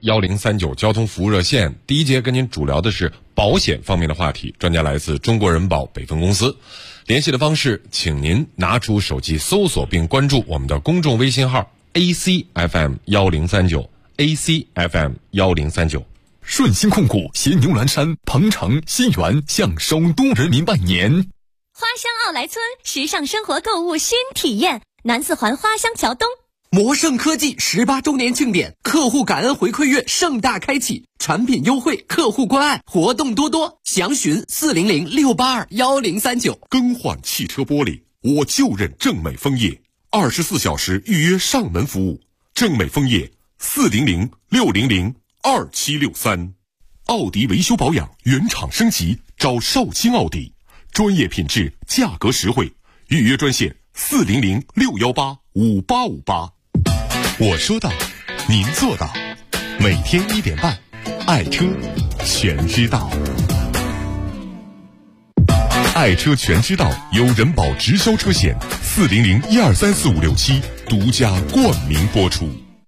1039交通服务热线，第一节跟您主聊的是保险方面的话题，专家来自中国人保北分公司。联系的方式，请您拿出手机搜索并关注我们的公众微信号 ACFM1039 ACFM1039。 顺鑫控股携牛栏山、鹏城、新源向首都人民拜年。 花乡奥莱村时尚生活购物新体验，南四环花乡桥东。 魔盛科技18周年庆典，客户感恩回馈月盛大开启，产品优惠，客户关爱，活动多多，详询400-682-1039。 更换汽车玻璃，我就认正美枫叶，24小时预约上门服务。正美枫叶400-600-2763。奥迪维修保养原厂升级，找绍兴奥迪，专业品质，价格实惠，预约专线400-618-5858。我说到，您做到。每天1点半，爱车全知道。爱车全知道由人保直销车险400-1234567独家冠名播出。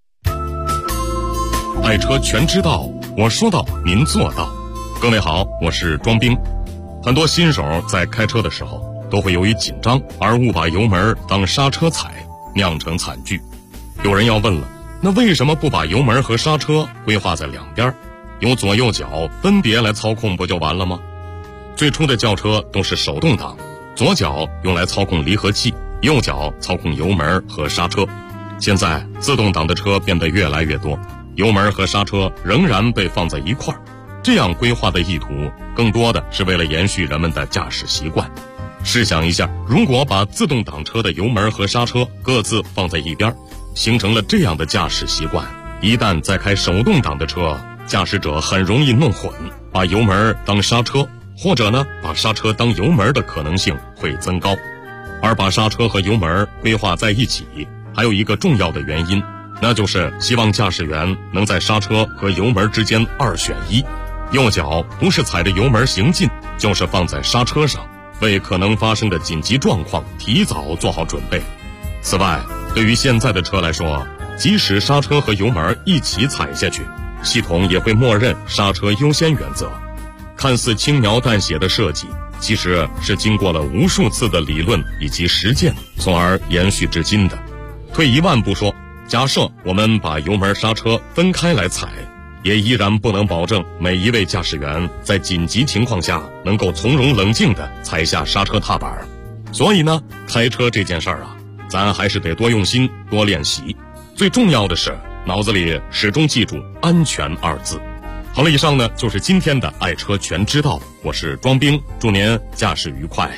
爱车全知道，我说到您做到。各位好，我是庄兵。很多新手在开车的时候都会由于紧张而误把油门当刹车踩，酿成惨剧。有人要问了，那为什么不把油门和刹车规划在两边，由左右脚分别来操控不就完了吗？最初的轿车都是手动挡，左脚用来操控离合器，右脚操控油门和刹车。现在自动挡的车变得越来越多，油门和刹车仍然被放在一块儿。这样规划的意图更多的是为了延续人们的驾驶习惯。试想一下，如果把自动挡车的油门和刹车各自放在一边，形成了这样的驾驶习惯，一旦再开手动挡的车，驾驶者很容易弄混，把油门当刹车，或者呢把刹车当油门的可能性会增高。而把刹车和油门规划在一起，还有一个重要的原因，那就是希望驾驶员能在刹车和油门之间2选1，右脚不是踩着油门行进，就是放在刹车上，为可能发生的紧急状况提早做好准备。此外，对于现在的车来说，即使刹车和油门一起踩下去，系统也会默认刹车优先原则。看似轻描淡写的设计，其实是经过了无数次的理论以及实践，从而延续至今的。退一万步说，假设我们把油门刹车分开来踩，也依然不能保证每一位驾驶员在紧急情况下能够从容冷静地踩下刹车踏板。所以呢，开车这件事儿啊，咱还是得多用心多练习，最重要的是脑子里始终记住安全2字。好了，以上呢就是今天的爱车全知道，我是庄兵，祝您驾驶愉快。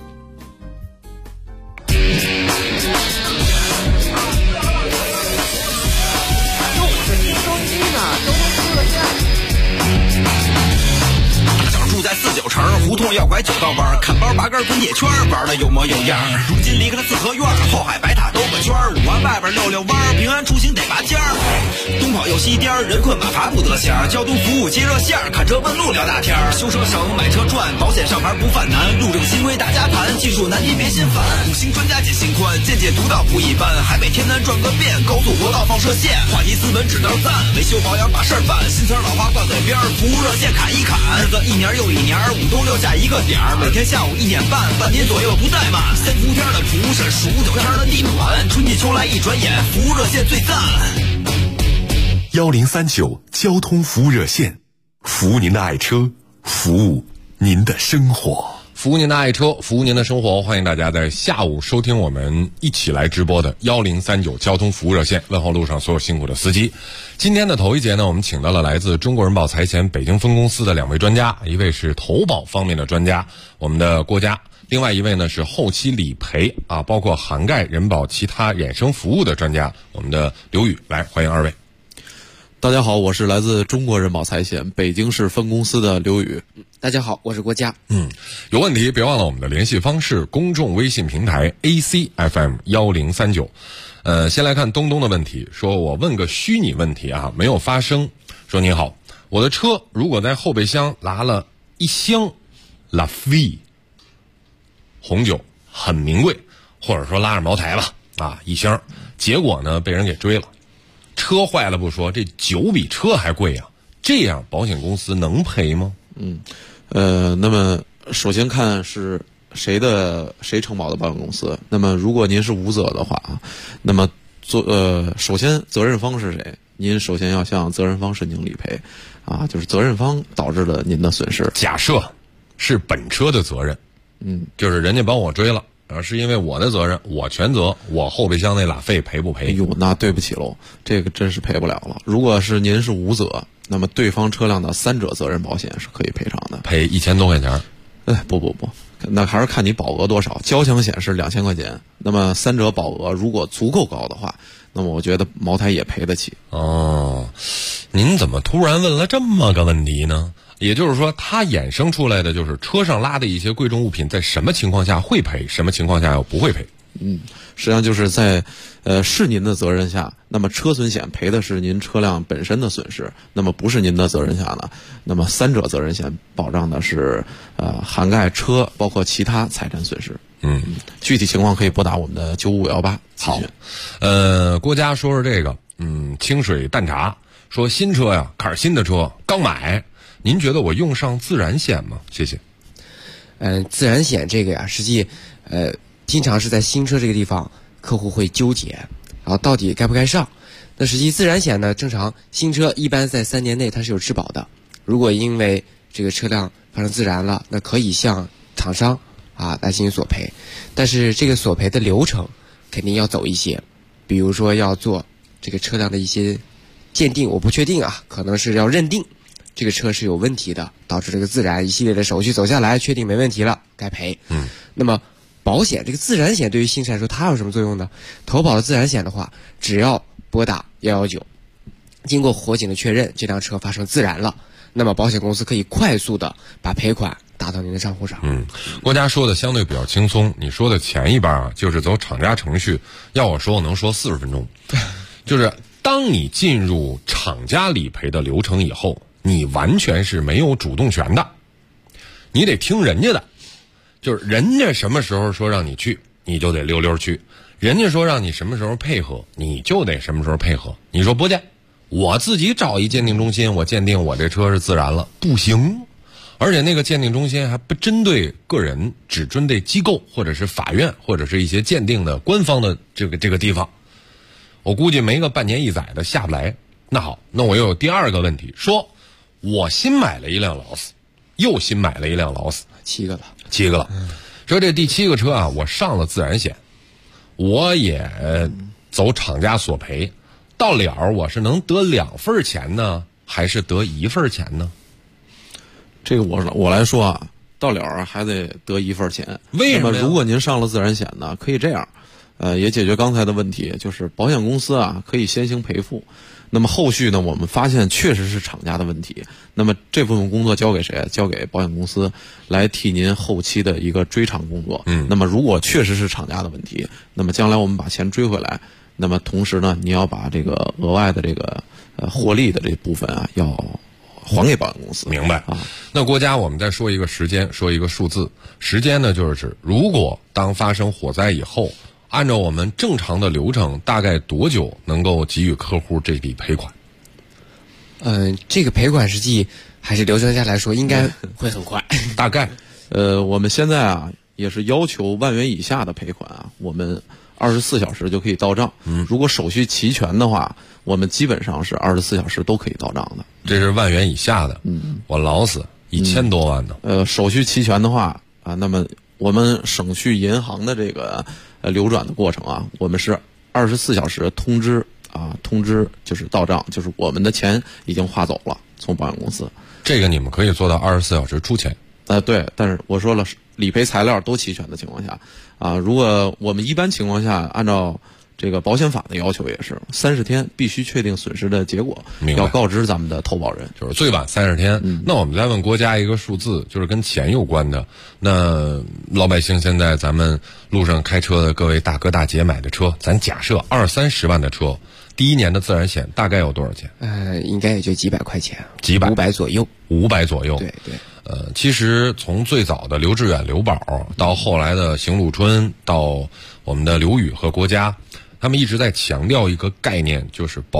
49城胡同要拐9道弯，看包拔根滚铁圈，玩的有模有样。如今离开了四合院，后海白塔兜个圈，5环外边溜溜弯，平安出行得拔尖儿。东跑又西颠，人困马乏不得闲，交通服务接热线，看车问路聊大天，修车省买车赚，保险上牌不犯难，路政新规大家谈，技术难题别心烦。5星专家解心宽，见解独到不一般，海北天南转个遍，高速国道放射线，话题资本指标赞，维修保养把事儿办，新词老话挂嘴边，服务热线砍一砍，日子一年又一年，5都6下一个点儿，每天下午1点半，半年左右不怠慢。3伏天的蒲是数9天的地暖，春季秋来一转眼，服务热线最赞。 1039交通服务热线，服务您的爱车，服务您的生活。 服务您的爱车，服务您的生活，欢迎大家在下午收听我们一起来直播的1039交通服务热线，问候路上所有辛苦的司机。今天的头一节呢，我们请到了来自中国人保财险北京分公司的2位专家，一位是投保方面的专家，我们的郭佳，另外一位呢是后期理赔啊，包括涵盖人保其他衍生服务的专家，我们的刘宇。来，欢迎2位。 大家好，我是来自中国人保财险北京市分公司的刘宇。 大家好，我是郭佳。 有问题别忘了我们的联系方式，公众微信平台 ACFM1039。先来看东东的问题，说我问个虚拟问题啊，没有发生。说你好，我的车如果在后备箱拿了1箱 La Vie 红酒，很名贵，或者说拉着茅台吧啊，1箱，结果呢被人给追了。车车坏了不说，这酒比车还贵啊，这样保险公司能赔吗？ 那么首先看是谁承保的保险公司。那么如果您是无责的话啊，那么首先责任方是谁？您首先要向责任方申请理赔啊，就是责任方导致了您的损失。 假设是本车的责任，就是人家帮我追了，是因为我的责任，我全责，我后备箱那拉费赔不赔？ 哎呦，那对不起喽，这个真是赔不了了。如果是您是无责，那么对方车辆的三者责任保险是可以赔偿的， 赔1000多块钱。 不，那还是看你保额多少。交强险是2000块钱，那么三者保额如果足够高的话，那么我觉得茅台也赔得起。 哦，您怎么突然问了这么个问题呢？也就是说，它衍生出来的就是车上拉的一些贵重物品，在什么情况下会赔，什么情况下又不会赔？ 实际上就是在是您的责任下，那么车损险赔的是您车辆本身的损失，那么不是您的责任下呢，那么三者责任险保障的是涵盖车包括其他财产损失。具体情况可以拨打我们的9518。 好，郭嘉说说这个，清水淡茶说新车呀，坎儿新的车刚买，您觉得我用上自燃险吗？谢谢。 自燃险这个呀，实际经常是在新车这个地方，客户会纠结，然后到底该不该上。那实际自燃险呢，正常新车一般在3年内它是有质保的。如果因为这个车辆发生自燃了，那可以向厂商来进行索赔。但是这个索赔的流程肯定要走一些，比如说要做这个车辆的一些鉴定，我不确定可能是要认定这个车是有问题的，导致这个自燃，一系列的手续走下来，确定没问题了，该赔。那么保险这个自燃险对于新车来说，它有什么作用呢？投保的自燃险的话，只要拨打119，经过火警的确认，这辆车发生自燃了，那么保险公司可以快速的把赔款打到您的账户上。 郭嘉说的相对比较轻松，你说的前一半就是走厂家程序，要我说我能说40分钟。就是当你进入厂家理赔的流程以后，你完全是没有主动权的，你得听人家的。就是人家什么时候说让你去，你就得溜溜去；人家说让你什么时候配合，你就得什么时候配合。你说不见，我自己找一鉴定中心，我鉴定我这车是自燃了，不行。而且那个鉴定中心还不针对个人，只针对机构或者是法院或者是一些鉴定的官方的这个地方。我估计没个半年1载的下不来。那好，那我又有第二个问题，说我新买了一辆劳斯，又新买了一辆劳斯 ，7个了。 说这第7个车我上了自燃险，我也走厂家索赔，到了我是能得2份钱呢，还是得1份钱呢？ 这个我来说到了还得得1份钱。 为什么？ 那么如果您上了自燃险呢，可以这样，也解决刚才的问题，就是保险公司可以先行赔付。那么后续呢，我们发现确实是厂家的问题，那么这部分工作交给谁？交给保险公司来替您后期的一个追偿工作。那么如果确实是厂家的问题，那么将来我们把钱追回来，那么同时呢，你要把这个额外的这个获利的这部分要还给保险公司。 明白那郭嘉，我们再说一个时间，说一个数字。时间呢，就是如果当发生火灾以后，按照我们正常的流程，大概多久能够给予客户这笔赔款？ 这个赔款实际还是流程下来说应该会很快。 大概我们现在也是要求1万元以下的赔款我们24小时就可以到账。如果手续齐全的话，我们基本上是24小时都可以到账的。 这是1万元以下的。我老死1000多万呢。 手续齐全的话那么我们省去银行的这个流转的过程我们是24小时通知就是到账，就是我们的钱已经划走了，从保险公司。 这个你们可以做到24小时出钱。 对，但是我说了，理赔材料都齐全的情况下如果我们一般情况下按照这个保险法的要求，也是30天必须确定损失的结果，要告知咱们的投保人， 就是最晚30天。那我们再问郭嘉一个数字，就是跟钱有关的。那老百姓现在咱们路上开车的各位大哥大姐买的车，咱假设20-30万的车，第1年的自燃险大概有多少钱？ 应该也就几百块钱， 几百 500左右。 500左右。 对。 其实从最早的刘志远、刘宝到后来的邢汝春，到我们的刘宇和郭嘉，他们一直在强调一个概念，就是保险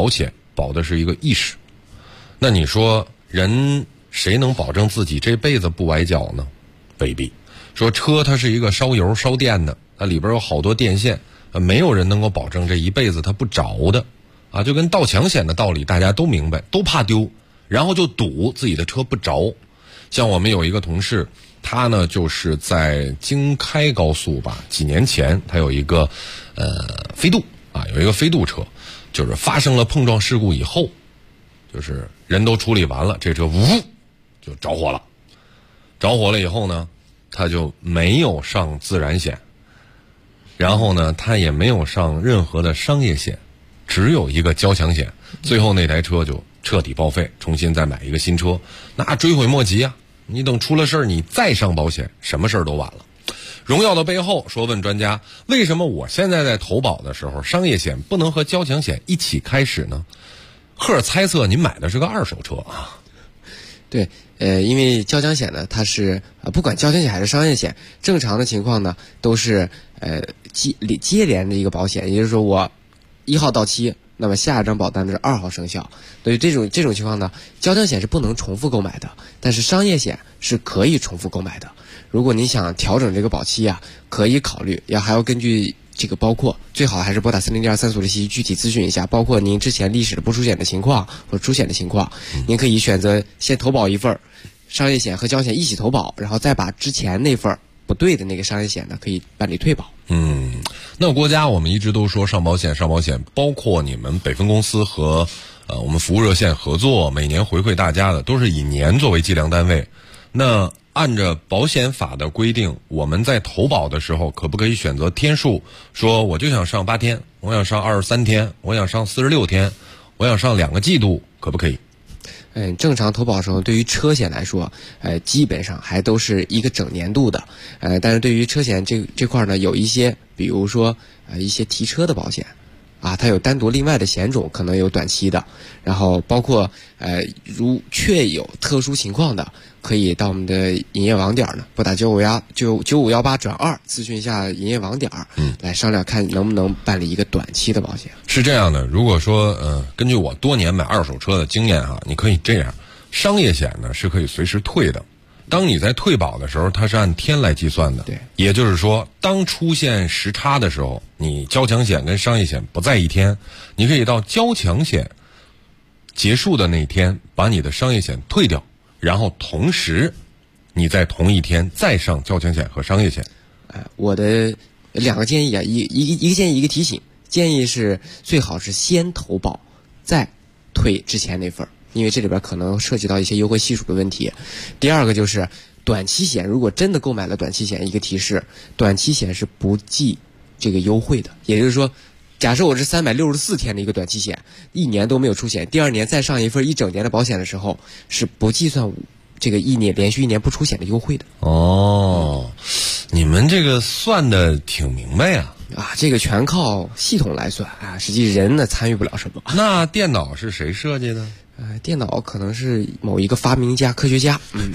保的是一个意识。那你说人谁能保证自己这辈子不崴脚呢？未必。说车它是一个烧油烧电的，它里边有好多电线，没有人能够保证这一辈子它不着的啊。就跟盗抢险的道理大家都明白，都怕丢，然后就赌自己的车不着。像我们有一个同事，他呢就是在京开高速吧，几年前他有一个飞度啊，有一个飞度车，就是发生了碰撞事故以后，就是人都处理完了，这车呜就着火了。着火了以后呢，他就没有上自燃险，然后呢他也没有上任何的商业险，只有一个交强险。最后那台车就彻底报废，重新再买一个新车，那追悔莫及啊！你等出了事儿，你再上保险，什么事儿都晚了。荣耀的背后，说问专家，为什么我现在在投保的时候，商业险不能和交强险一起开始呢？赫尔猜测您买的是个二手车啊？ 对，因为交强险呢，它是不管交强险还是商业险，正常的情况呢都是接连的一个保险，也就是说我1号到期，那么下一张保单是2号生效。对于这种情况呢，交强险是不能重复购买的，但是商业险是可以重复购买的。如果您想调整这个保期啊，可以考虑还要根据这个包括最好还是拨打4002-3所的信息具体咨询一下，包括您之前历史的不出险的情况或者出险的情况，您可以选择先投保一份商业险和交强险一起投保，然后再把之前那份不对的那个商业险呢可以办理退保。 那国家我们一直都说上保险，包括你们北分公司和我们服务热线合作，每年回馈大家的都是以年作为计量单位。那按照保险法的规定，我们在投保的时候可不可以选择天数，说我就想上8天，我想上23天，我想上46天，我想上2个季度，可不可以？ 正常投保的时候，对于车险来说，基本上还都是一个整年度的，但是对于车险这块呢，有一些，比如说一些提车的保险，啊，它有单独另外的险种，可能有短期的，然后包括如确有特殊情况的，可以到我们的营业网点呢，拨打9518转2咨询一下营业网点，来商量看能不能办理一个短期的保险。 是这样的，如果说根据我多年买二手车的经验哈，你可以这样，商业险呢是可以随时退的。当你在退保的时候，它是按天来计算的。 对， 也就是说，当出现时差的时候，你交强险跟商业险不在一天，你可以到交强险结束的那天把你的商业险退掉，然后同时你在同一天再上交强险和商业险。 我的2个建议啊，一个建议一个提醒，建议是最好是先投保再退之前那份，因为这里边可能涉及到一些优惠系数的问题。第二个就是短期险，如果真的购买了短期险，一个提示，短期险是不计这个优惠的。也就是说，假设我是364天的一个短期险，1年都没有出险，第2年再上一份1整年的保险的时候，是不计算这个连续1年不出险的优惠的。 哦，你们这个算的挺明白呀。 这个全靠系统来算啊，实际人呢参与不了什么。 那电脑是谁设计的？ 电脑可能是某一个发明家、科学家。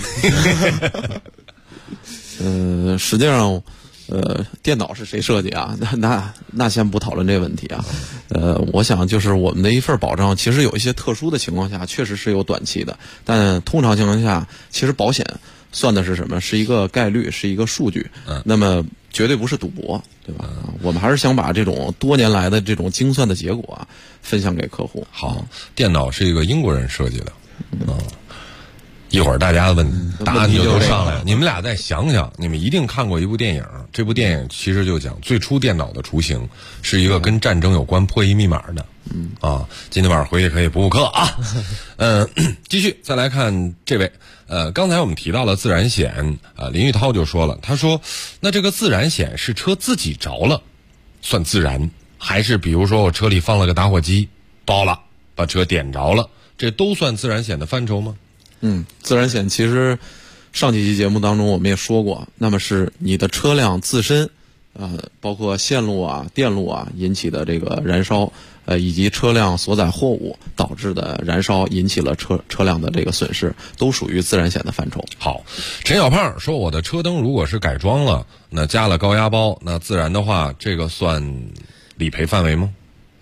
实际上，电脑是谁设计啊？那先不讨论这个问题啊。我想就是我们的一份保障，其实有一些特殊的情况下，确实是有短期的，但通常情况下，其实保险算的是什么？是一个概率，是一个数据。那么绝对不是赌博，对吧？我们还是想把这种多年来的这种精算的结果啊，分享给客户。 好，电脑是一个英国人设计的。一会儿大家问答案就都上来了，你们俩再想想，你们一定看过一部电影，这部电影其实就讲最初电脑的雏形是一个跟战争有关破译密码的。今天晚上回去可以补补课啊。继续再来看这位，刚才我们提到了自燃险，林玉涛就说了，他说那这个自燃险是车自己着了算自燃，还是比如说我车里放了个打火机爆了把车点着了，这都算自燃险的范畴吗？ 自燃险其实上几期节目当中我们也说过，那么是你的车辆自身包括线路啊、电路啊引起的这个燃烧，以及车辆所载货物导致的燃烧引起了车辆的这个损失，都属于自燃险的范畴。 好，陈小胖说我的车灯如果是改装了，那加了高压包，那自燃的话，这个算理赔范围吗？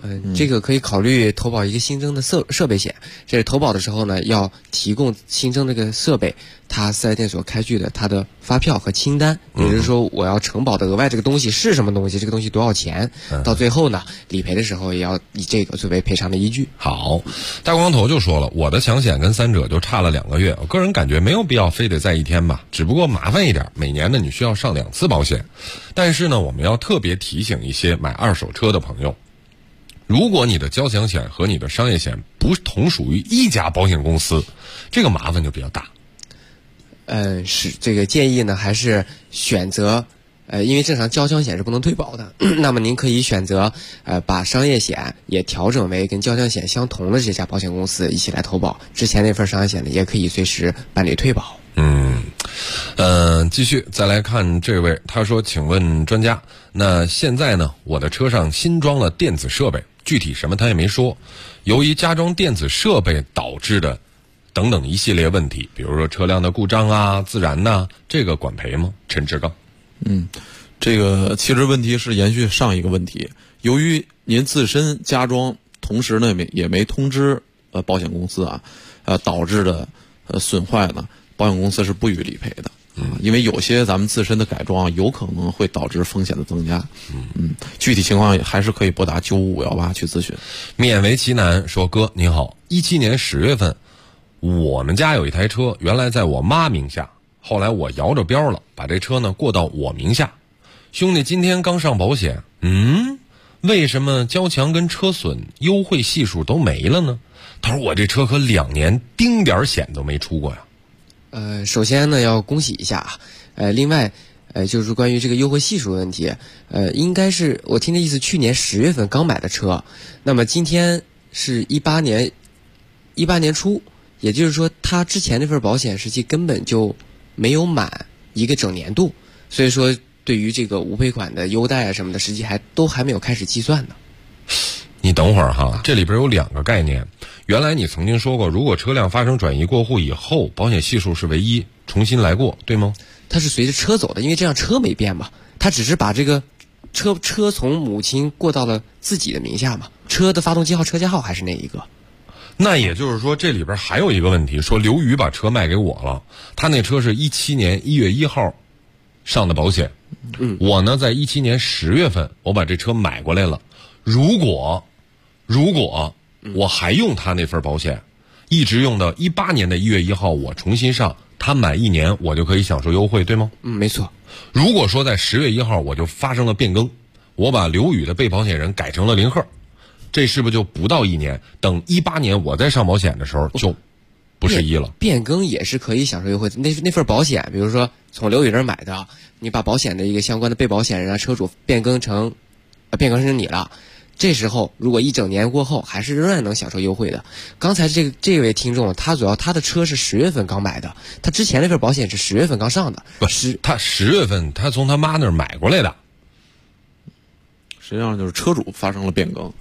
这个可以考虑投保一个新增的设备险。这投保的时候呢，要提供新增这个设备，它4S店所开具的它的发票和清单，也就是说我要承保的额外这个东西是什么东西，这个东西多少钱，到最后呢，理赔的时候也要以这个作为赔偿的依据。 好，大光头就说了，我的强险跟三者就差了2个月，我个人感觉没有必要非得在一天吧，只不过麻烦一点，每年呢你需要上2次保险。但是呢，我们要特别提醒一些买二手车的朋友，如果你的交强险和你的商业险不同属于一家保险公司，这个麻烦就比较大。 是这个建议呢，还是选择因为正常交强险是不能退保的，那么您可以选择把商业险也调整为跟交强险相同的这家保险公司一起来投保，之前那份商业险呢也可以随时办理退保。 继续再来看这位，他说，请问专家，那现在呢我的车上新装了电子设备，具体什么他也没说，由于加装电子设备导致的等等一系列问题，比如说车辆的故障啊、自燃呐，这个管赔吗？陈志刚。 这个其实问题是延续上一个问题，由于您自身加装，同时呢也没通知保险公司导致的损坏呢，保险公司是不予理赔的。因为有些咱们自身的改装有可能会导致风险的增加。具体情况还是可以拨打95518去咨询。 勉为其难说，哥你好，17年10月份我们家有一台车，原来在我妈名下，后来我摇着标了，把这车呢过到我名下。兄弟今天刚上保险，为什么交强跟车损优惠系数都没了呢？他说我这车可2年丁点险都没出过呀。 首先呢要恭喜一下另外就是关于这个优惠系数的问题，应该是我听的意思，去年10月份刚买的车，那么今天是18年初，也就是说他之前那份保险实际根本就没有满一个整年度，所以说对于这个无赔款的优待什么的，实际都还没有开始计算呢。 你等会儿哈，这里边有2个概念。原来你曾经说过，如果车辆发生转移过户以后，保险系数是唯一，重新来过，对吗？ 它是随着车走的，因为这样车没变嘛，它只是把这个车从母亲过到了自己的名下嘛，车的发动机号、车架号还是那一个。 那也就是说，这里边还有一个问题，说刘宇把车卖给我了，他那车是17年1月1号上的保险，我呢在17年10月份我把这车买过来了，如果我还用他那份保险，一直用到18年的1月1号我重新上，他满1年我就可以享受优惠，对吗？ 没错。 如果说在10月1号我就发生了变更，我把刘宇的被保险人改成了林鹤，这是不是就不到1年？等18年我再上保险的时候就不是1了。 变更也是可以享受优惠的。那份保险，比如说从刘宇那儿买的，你把保险的一个相关的被保险人车主变更成你了。这时候如果1整年过后还是仍然能享受优惠的。刚才这位听众他的车是10月份刚买的，他之前那份保险是10月份刚上的。 他10月份他从他妈那儿买过来的， 实际上就是车主发生了变更。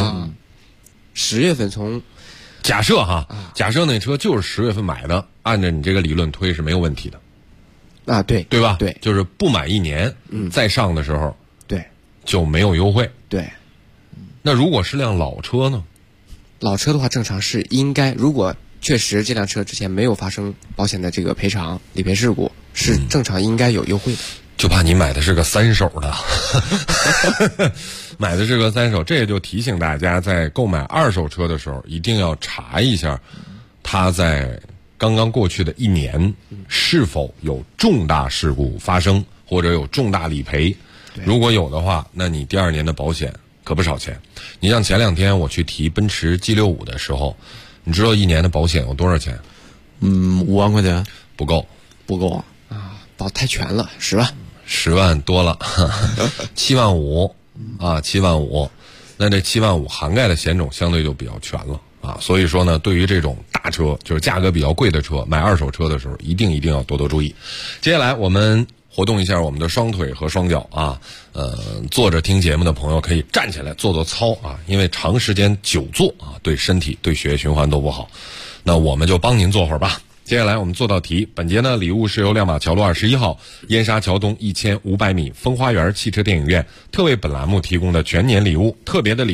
10月份从假设那车就是10月份买的，按照你这个理论推是没有问题的。对吧？ 对， 就是不满1年再上的时候， 对， 就没有优惠。 对。 那如果是辆老车呢？ 老车的话，正常是应该，如果确实这辆车之前没有发生保险的这个赔偿理赔事故，是正常应该有优惠的。 就怕你买的是个3手的，买的是个3手，这也就提醒大家，在购买2手车的时候，一定要查一下，它在刚刚过去的1年是否有重大事故发生，或者有重大理赔。如果有的话，那你第2年的保险可不少钱。你像前2天我去提奔驰 G65 的时候，你知道1年的保险有多少钱 ？5万块钱不够保太全了 ，10万多了，7万5啊，7万5，那这7万5涵盖的险种相对就比较全了啊。所以说呢，对于这种大车，就是价格比较贵的车，买2手车的时候，一定要多多注意。接下来我们活动一下我们的双腿和双脚啊，坐着听节目的朋友可以站起来做做操啊，因为长时间久坐啊，对身体对血液循环都不好。那我们就帮您做会儿吧。接下来我们做道题，本节呢礼物是由亮马桥路21号燕莎桥东1500米风花园汽车电影院特为本栏目提供的全年礼物。特别的礼物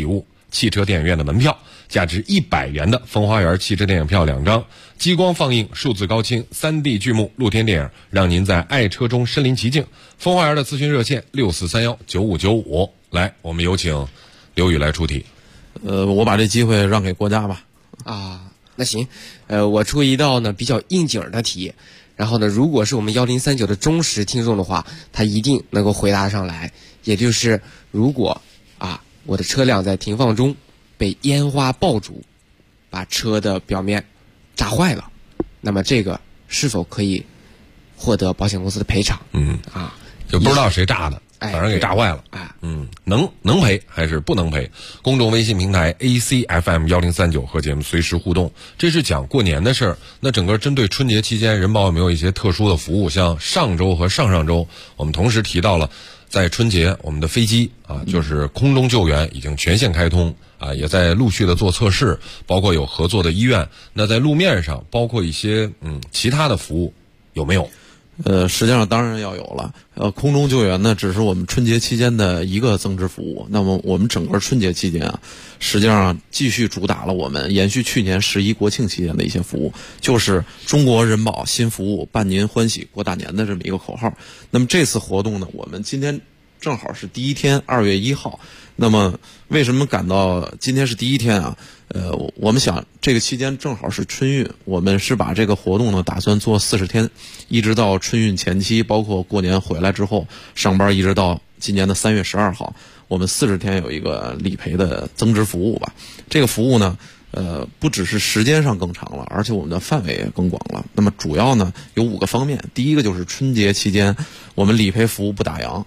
汽车电影院的门票，价值100元的风花园汽车电影票2张，激光放映、数字高清、3D 剧目、露天电影，让您在爱车中身临其境。风花园的咨询热线64319595。来，我们有请刘宇来出题。 我把这机会让给国家吧。 啊，那行，我出一道呢比较应景的题，然后呢，如果是我们1039的忠实听众的话，他一定能够回答上来。也就是如果我的车辆在停放中被烟花爆竹，把车的表面炸坏了，那么这个是否可以获得保险公司的赔偿？ 就不知道谁炸的，反正给炸坏了。能赔还是不能赔？公众微信平台 ACFM1039和节目随时互动。这是讲过年的事儿。那整个针对春节期间，人保有没有一些特殊的服务？像上周和上上周，我们同时提到了，在春节我们的飞机就是空中救援已经全线开通也在陆续的做测试，包括有合作的医院。那在路面上，包括一些其他的服务有没有？ 实际上当然要有了。空中救援呢，只是我们春节期间的一个增值服务。那么我们整个春节期间实际上继续主打了我们延续去年11国庆期间的一些服务，就是中国人保新服务，伴您欢喜过大年的这么一个口号。那么这次活动呢，我们今天正好是第一天，2月1号。那么为什么赶到今天是第一天我们想这个期间正好是春运，我们是把这个活动呢打算做40天，一直到春运前期，包括过年回来之后上班，一直到今年的3月12号，我们40天有一个理赔的增值服务吧。这个服务呢不只是时间上更长了，而且我们的范围也更广了。那么主要呢有5个方面。第一个就是春节期间我们理赔服务不打烊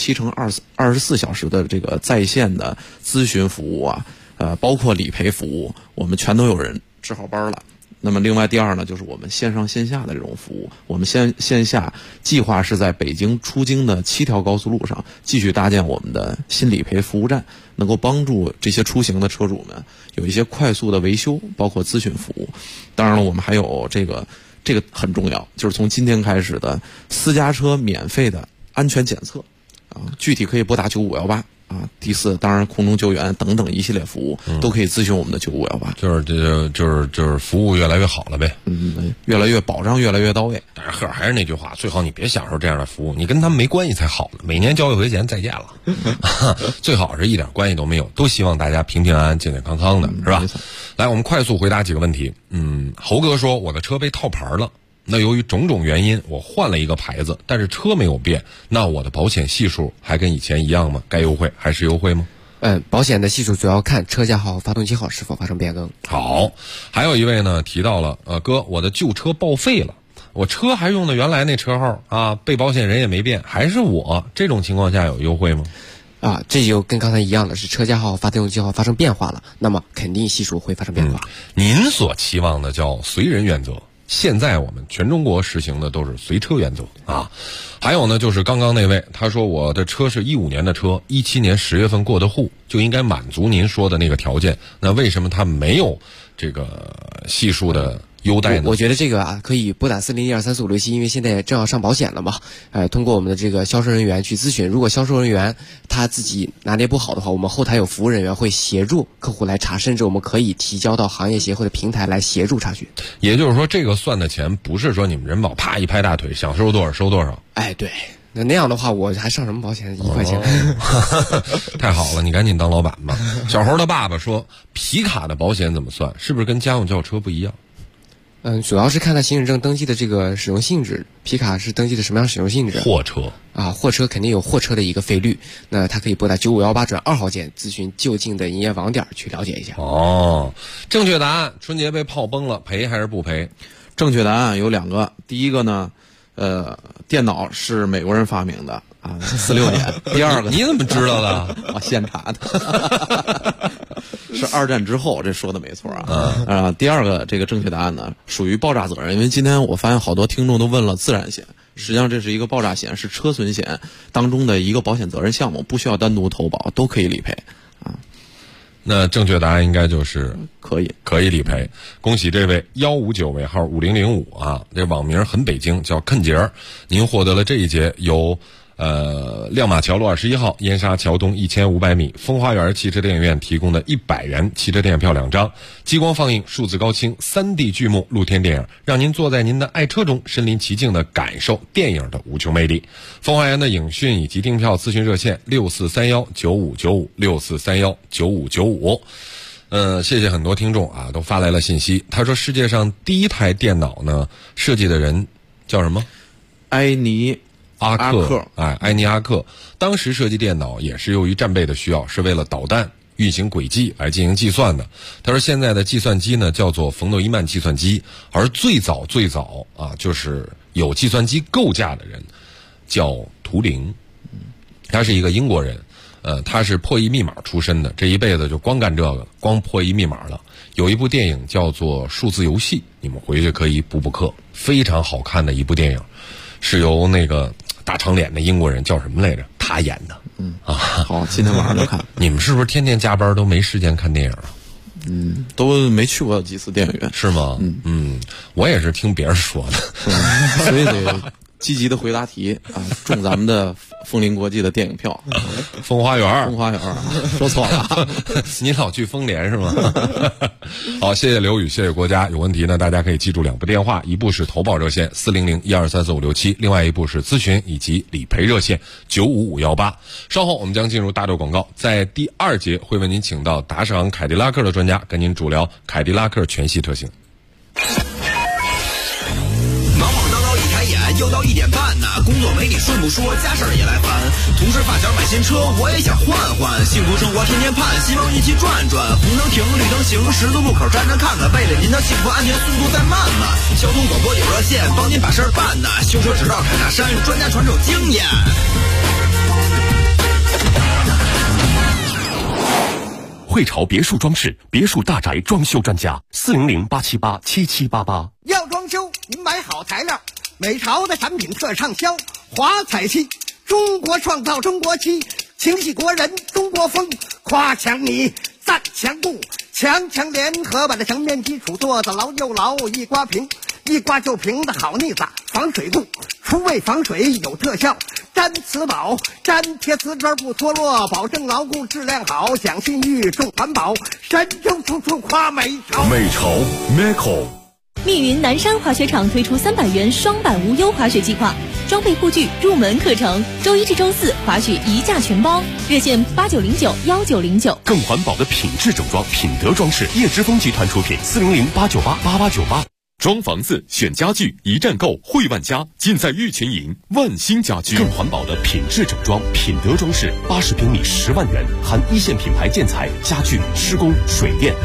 ，7×24小时的这个在线的咨询服务包括理赔服务，我们全都有人值好班了。那么另外第二呢，就是我们线上线下的这种服务，我们线下计划是在北京出京的7条高速路上继续搭建我们的新理赔服务站，能够帮助这些出行的车主们有一些快速的维修，包括咨询服务。当然了，我们还有这个很重要，就是从今天开始的私家车免费的安全检测具体可以拨打9518第4，当然空中救援等等一系列服务都可以咨询我们的9518。 就是服务越来越好了呗。 越来越保障越来越到位。 但是还是那句话，最好你别享受这样的服务，你跟他们没关系才好呢。每年交一回钱，再见了。最好是一点关系都没有，都希望大家平平安安、健健康康的，是吧？来，我们快速回答几个问题。侯哥说我的车被套牌了。那由于种种原因，我换了一个牌子，但是车没有变，那我的保险系数还跟以前一样吗？该优惠还是优惠吗？ 保险的系数主要看车架号、发动机号是否发生变更。 好，还有一位呢提到了，哥，我的旧车报废了，我车还用的原来那车号被保险人也没变，还是我，这种情况下有优惠吗？ 这就跟刚才一样的是车架号、发动机号发生变化了，那么肯定系数会发生变化。 您所期望的叫随人原则。现在我们全中国实行的都是随车原则还有呢，就是刚刚那位他说我的车是15年的车，17年10月份过的户，就应该满足您说的那个条件，那为什么他没有这个系数的优待呢？ 我觉得这个可以拨打4012345677，因为现在正要上保险了嘛。通过我们的这个销售人员去咨询，如果销售人员他自己拿捏不好的话，我们后台有服务人员会协助客户来查，甚至我们可以提交到行业协会的平台来协助查询。 也就是说，这个算的钱不是说你们人保啪一拍大腿想收多少收多少。 对。那样的话，我还上什么保险？1块钱。 太好了，你赶紧当老板吧。小猴的爸爸说，皮卡的保险怎么算？是不是跟家用轿车不一样？ 主要是看它行驶证登记的这个使用性质，皮卡是登记的什么样使用性质？ 货车货车肯定有货车的一个费率，那它可以拨打9518-2号键咨询就近的营业网点去了解一下。 正确答案，春节被炮崩了，赔还是不赔？ 正确答案有2个，第一个呢，电脑是美国人发明的46年。第二个你怎么知道的？ 我现查的。是2战之后，这说的没错第二个这个正确答案呢，属于爆炸责任，因为今天我发现好多听众都问了自燃险，实际上这是一个爆炸险，是车损险当中的一个保险责任项目，不需要单独投保，都可以理赔那正确答案应该就是可以理赔。恭喜这位159尾号5005这网名很北京，叫肯杰儿，您获得了这一节由亮马桥路21号，燕莎桥东1500米，风花园汽车电影院提供的100元汽车电影票2张，激光放映、数字高清、3D 剧目露天电影，让您坐在您的爱车中身临其境地感受电影的无穷魅力。风花园的影讯以及订票咨询热线64319595 64319595。谢谢很多听众啊，都发来了信息。他说世界上第一台电脑呢，设计的人叫什么？ 埃尼阿克。 埃尼阿克当时设计电脑也是由于战备的需要，是为了导弹运行轨迹来进行计算的。他说现在的计算机呢叫做冯诺依曼计算机，而最早啊，就是有计算机构架的人叫图灵，他是一个英国人。他是破译密码出身的，这一辈子就光干这个，光破译密码了。有一部电影叫做《数字游戏》，你们回去可以补课，非常好看的一部电影，是由那个大长脸的英国人叫什么来着？他演的。 好，今天晚上就看。 你们是不是天天加班都没时间看电影啊？ 都没去过几次电影院， 是吗？我也是听别人说的， 所以得积极的回答题啊，中咱们的枫林国际的电影票。 风花园说错了， 你老去丰联是吗？好，谢谢刘宇，谢谢国家。有问题呢，大家可以记住2部电话，一部是投保热线400-1234567，另外一部是咨询以及理赔热线95518。稍后我们将进入大豆广告，在第2节会为您请到打赏凯迪拉克的专家，跟您主聊凯迪拉克全系特型。 又到1点半呢，工作没你顺不说，家事儿也来烦。同事发小买新车，我也想换换。幸福生活天天盼，希望一起转转。红灯停，绿灯行，十字路口站站看看，为了您的幸福安全，速度再慢慢。交通广播有热线，帮您把事儿办呢。修车只到凯大山，专家传授经验。 汇潮别墅装饰，别墅大宅装修专家，400-878-7788。 要装修，您买好材料。美潮的产品特畅销，华彩漆，中国创造中国漆，情系国人中国风，夸墙泥，赞墙布，强联合把这墙面基础做得牢又牢，一刮平，一刮就平的好腻子，防水布，除味防水有特效，粘瓷宝，粘贴瓷砖不脱落，保证牢固质量好，讲信誉重环保，神州处处夸美潮。 美潮 Meco。 密云南山滑雪场推出300元双板无忧滑雪计划，装备护具、入门课程，周1至周4滑雪1价全包，热线89091909。 更环保的品质整装，品德装饰，叶之峰集团出品，400-898-8898。装房子选家具，一站购汇万家，尽在玉群营万兴家居。更环保的品质整装，品德装饰，80平米10万元，含1线品牌建材、家具、施工、水电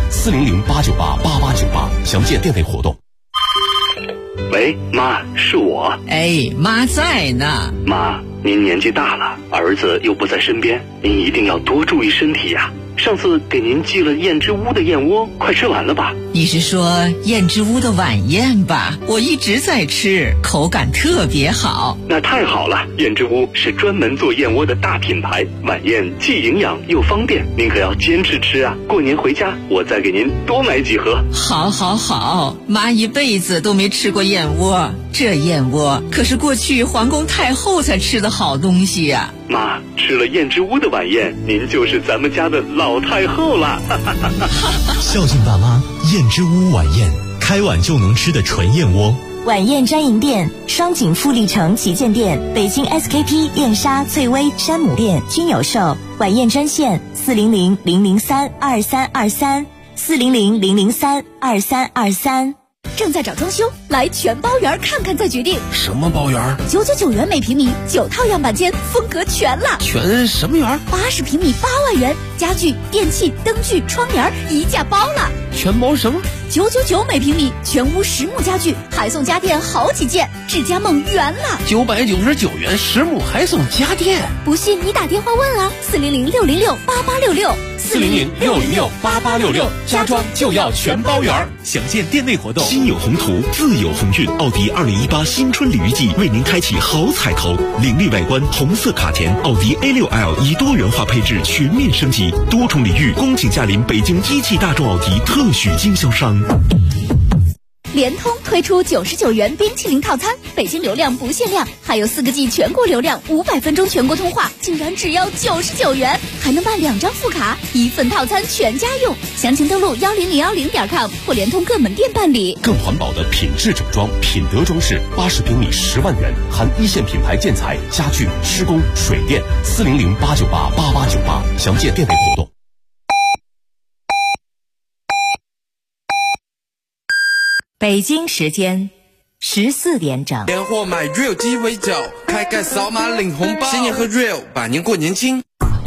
，400-898-8898，详见店内活动。 喂，妈，是我。 哎，妈在呢。 妈，您年纪大了，儿子又不在身边，您一定要多注意身体呀。上次给您寄了燕之屋的燕窝，快吃完了吧？ 你是说燕之屋的晚宴吧？我一直在吃，口感特别好。 那太好了，燕之屋是专门做燕窝的大品牌，晚宴既营养又方便，您可要坚持吃啊！过年回家我再给您多买几盒。 好好好，妈一辈子都没吃过燕窝，这燕窝可是过去皇宫太后才吃的好东西呀。 妈，吃了燕之屋的晚宴，您就是咱们家的老太后了。 孝敬爸妈，燕之屋晚宴，开碗就能吃的纯燕窝。 晚宴专营店：双井富力城旗舰店、北京 SKP 燕莎、翠微、山姆店均有售。晚宴专线400-003-2323 400-003-2323。正在找装修，来全包园看看再决定。 什么包园 ？999元每平米，9套样板间，风格全了。 全什么园 ？80平米8万元，家具、电器、灯具、窗帘一价包了。 全包什么 ？999每平米，全屋实木家具，还送家电好几件，智家梦圆了。 999元实木还送家电， 不信你打电话问啊，400-606-8866。 400-606-8866，家装就要全包圆。详见店内活动。 心有宏图，自有鸿运。奥迪2018新春礼遇季为您开启好彩头，凌厉外观，红色卡钿，奥迪 A6L 以多元化配置全面升级，多重礼遇，恭请驾临北京一汽大众奥迪特许经销商。 联通推出99元冰淇淋套餐，北京流量不限量，还有4个G 全国流量，500分钟全国通话，竟然只要99元，还能办2张副卡，1份套餐全家用。详情登录10010.com 或联通各门店办理。 更环保的品质整装，品德装饰，80平米10万元，含一线品牌建材、家具、施工、水电，400-898-8898，详见店内活动。 北京时间14点整。 年货买 Real 鸡尾酒，开盖扫码领红包，新年和 Real 百年过年轻。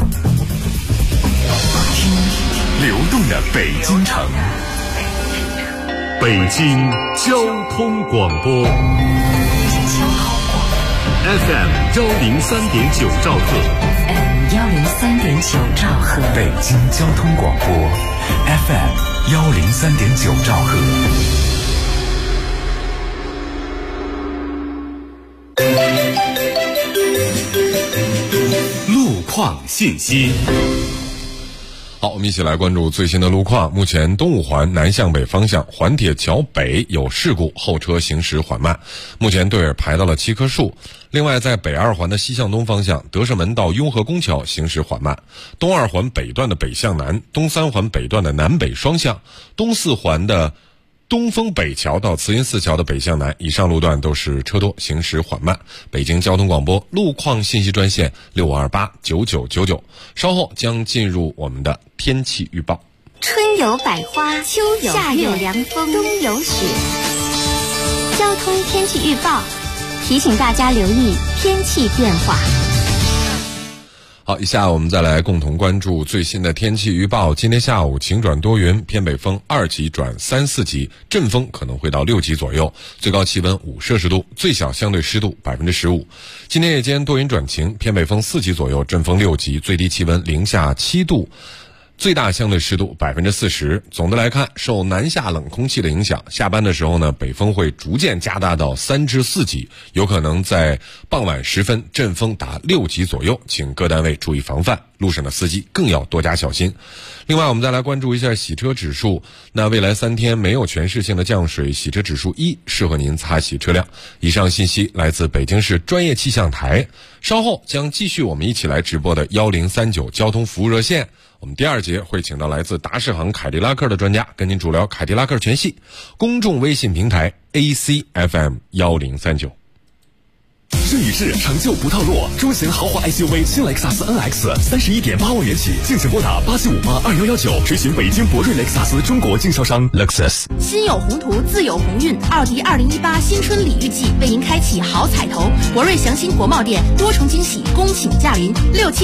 流动的北京城，北京交通广播 FM 103.9兆赫 103.9兆赫， 北京交通广播 FM 103.9兆赫。 路况信息。 好，我们一起来关注最新的路况。目前东五环南向北方向环铁桥北有事故，后车行驶缓慢，目前队儿排到了7棵树。另外，在北二环的西向东方向德胜门到雍和宫桥行驶缓慢，东二环北段的北向南，东三环北段的南北双向，东四环的东风北桥到慈云寺桥的北向南，以上路段都是车多，行驶缓慢。北京交通广播路况信息专线65289999，稍后将进入我们的天气预报。 春有百花，秋有夏有凉风，冬有雪。交通天气预报提醒大家留意天气变化。 好，以下我们再来共同关注最新的天气预报。今天下午晴转多云，偏北风2级转3、4级，阵风可能会到6级左右，最高气温5摄氏度，最小相对湿度15%。今天夜间多云转晴，偏北风4级左右，阵风6级，最低气温零下7度。最大相对湿度40%。总的来看，受南下冷空气的影响，下班的时候呢，北风会逐渐加大到3至4级，有可能在傍晚时分阵风达6级左右，请各单位注意防范，路上的司机更要多加小心。另外，我们再来关注一下洗车指数。那未来3天没有全市性的降水，洗车指数1，适合您擦洗车辆。以上信息来自北京市专业气象台。稍后将继续我们一起来直播的1039交通服务热线。我们第2节会请到来自达世行凯迪拉克的专家，跟您主聊凯迪拉克全系。公众微信平台 ACFM 1039。 试一试，成就不套路。中型豪华 SUV 新雷克萨斯 NX 31.8万元起，敬请拨打87582119，垂询北京博瑞雷克萨斯中国经销商 Lexus。 心有宏图，自有鸿运。奥迪2018新春礼遇季为您开启好彩头，博瑞祥鑫国贸店多重惊喜，恭请驾临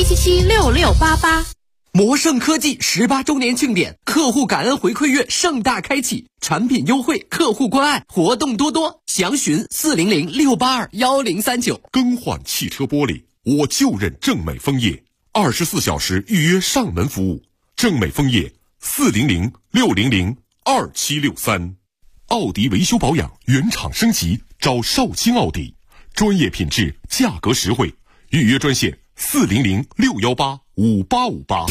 67776688。 摩盛科技18周年庆典，客户感恩回馈月盛大开启，产品优惠，客户关爱，活动多多，详询400-682-1039。 更换汽车玻璃，我就认正美枫叶，24小时预约上门服务。正美枫叶400-600-2763。奥迪维修保养原厂升级，找少卿奥迪，专业品质，价格实惠，预约专线400-618-5858。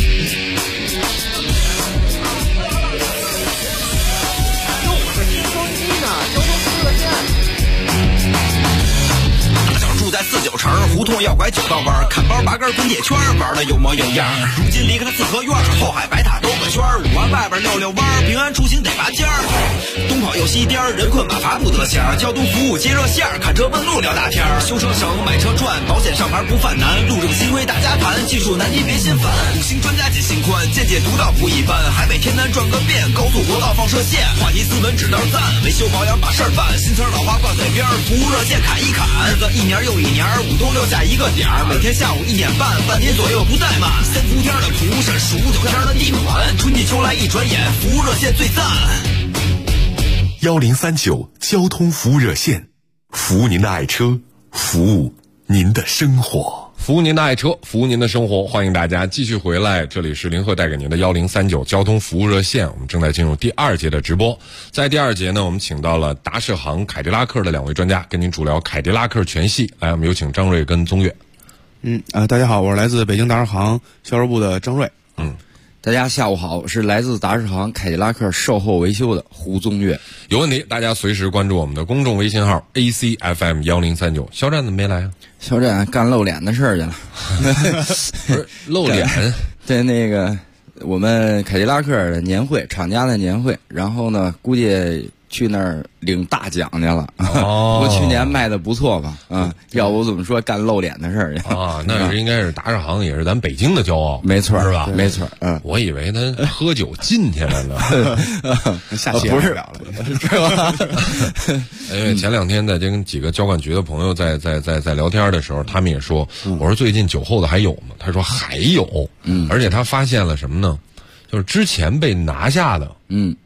住在49城，胡同要拐9道弯，看包拔根滚铁圈，玩的有模有样。如今离开了四合院，后海白塔兜个圈，5环外边溜弯，平安出行得拔尖儿。东跑又西颠，人困马乏不得闲。交通服务接热线，看车问路聊大天。修车省，买车赚，保险上牌不犯难。路政新规大家谈，技术难题别心烦。5星专家解心宽，见解独到不一般。海北天南转个遍，高速国道放射线。话题斯文指道赞，维修保养把事儿办。新词老话挂嘴边，服务热线砍一砍。日子一年又一年，5通6下一个点儿，每天下午1点半，半年左右不怠慢。3伏天的蒲扇，数9天的地暖，春季秋来一转眼，服务热线最赞。 1039交通服务热线，服务您的爱车，服务您的生活， 服务您的爱车，服务您的生活。欢迎大家继续回来，这里是林鹤带给您的1039交通服务热线。我们正在进入第2节的直播。在第2节呢，我们请到了达世行凯迪拉克的2位专家，跟您主聊凯迪拉克全系。来，我们有请张瑞跟宗岳。 大家好，我是来自北京达世行销售部的张瑞。 大家下午好，我是来自达世行凯迪拉克售后维修的胡宗岳。 有问题大家随时关注我们的公众微信号 ACFM1039。肖战怎么没来啊？ 肖战干露脸的事儿去了。 不是露脸， 对，那个我们凯迪拉克的年会，厂家的年会，然后呢估计去那儿领大奖去了。 哦， 我去年卖的不错吧？要不怎么说干露脸的事儿去啊？那是应该是达世行，也是咱北京的骄傲， 没错， 是吧？ 没错。 我以为他喝酒进去了呢。 下期不是了， 是吧？ 因为前2天在跟几个交管局的朋友在聊天的时候，他们也说，我说最近酒后的还有吗？他说还有，而且他发现了什么呢？就是之前被拿下的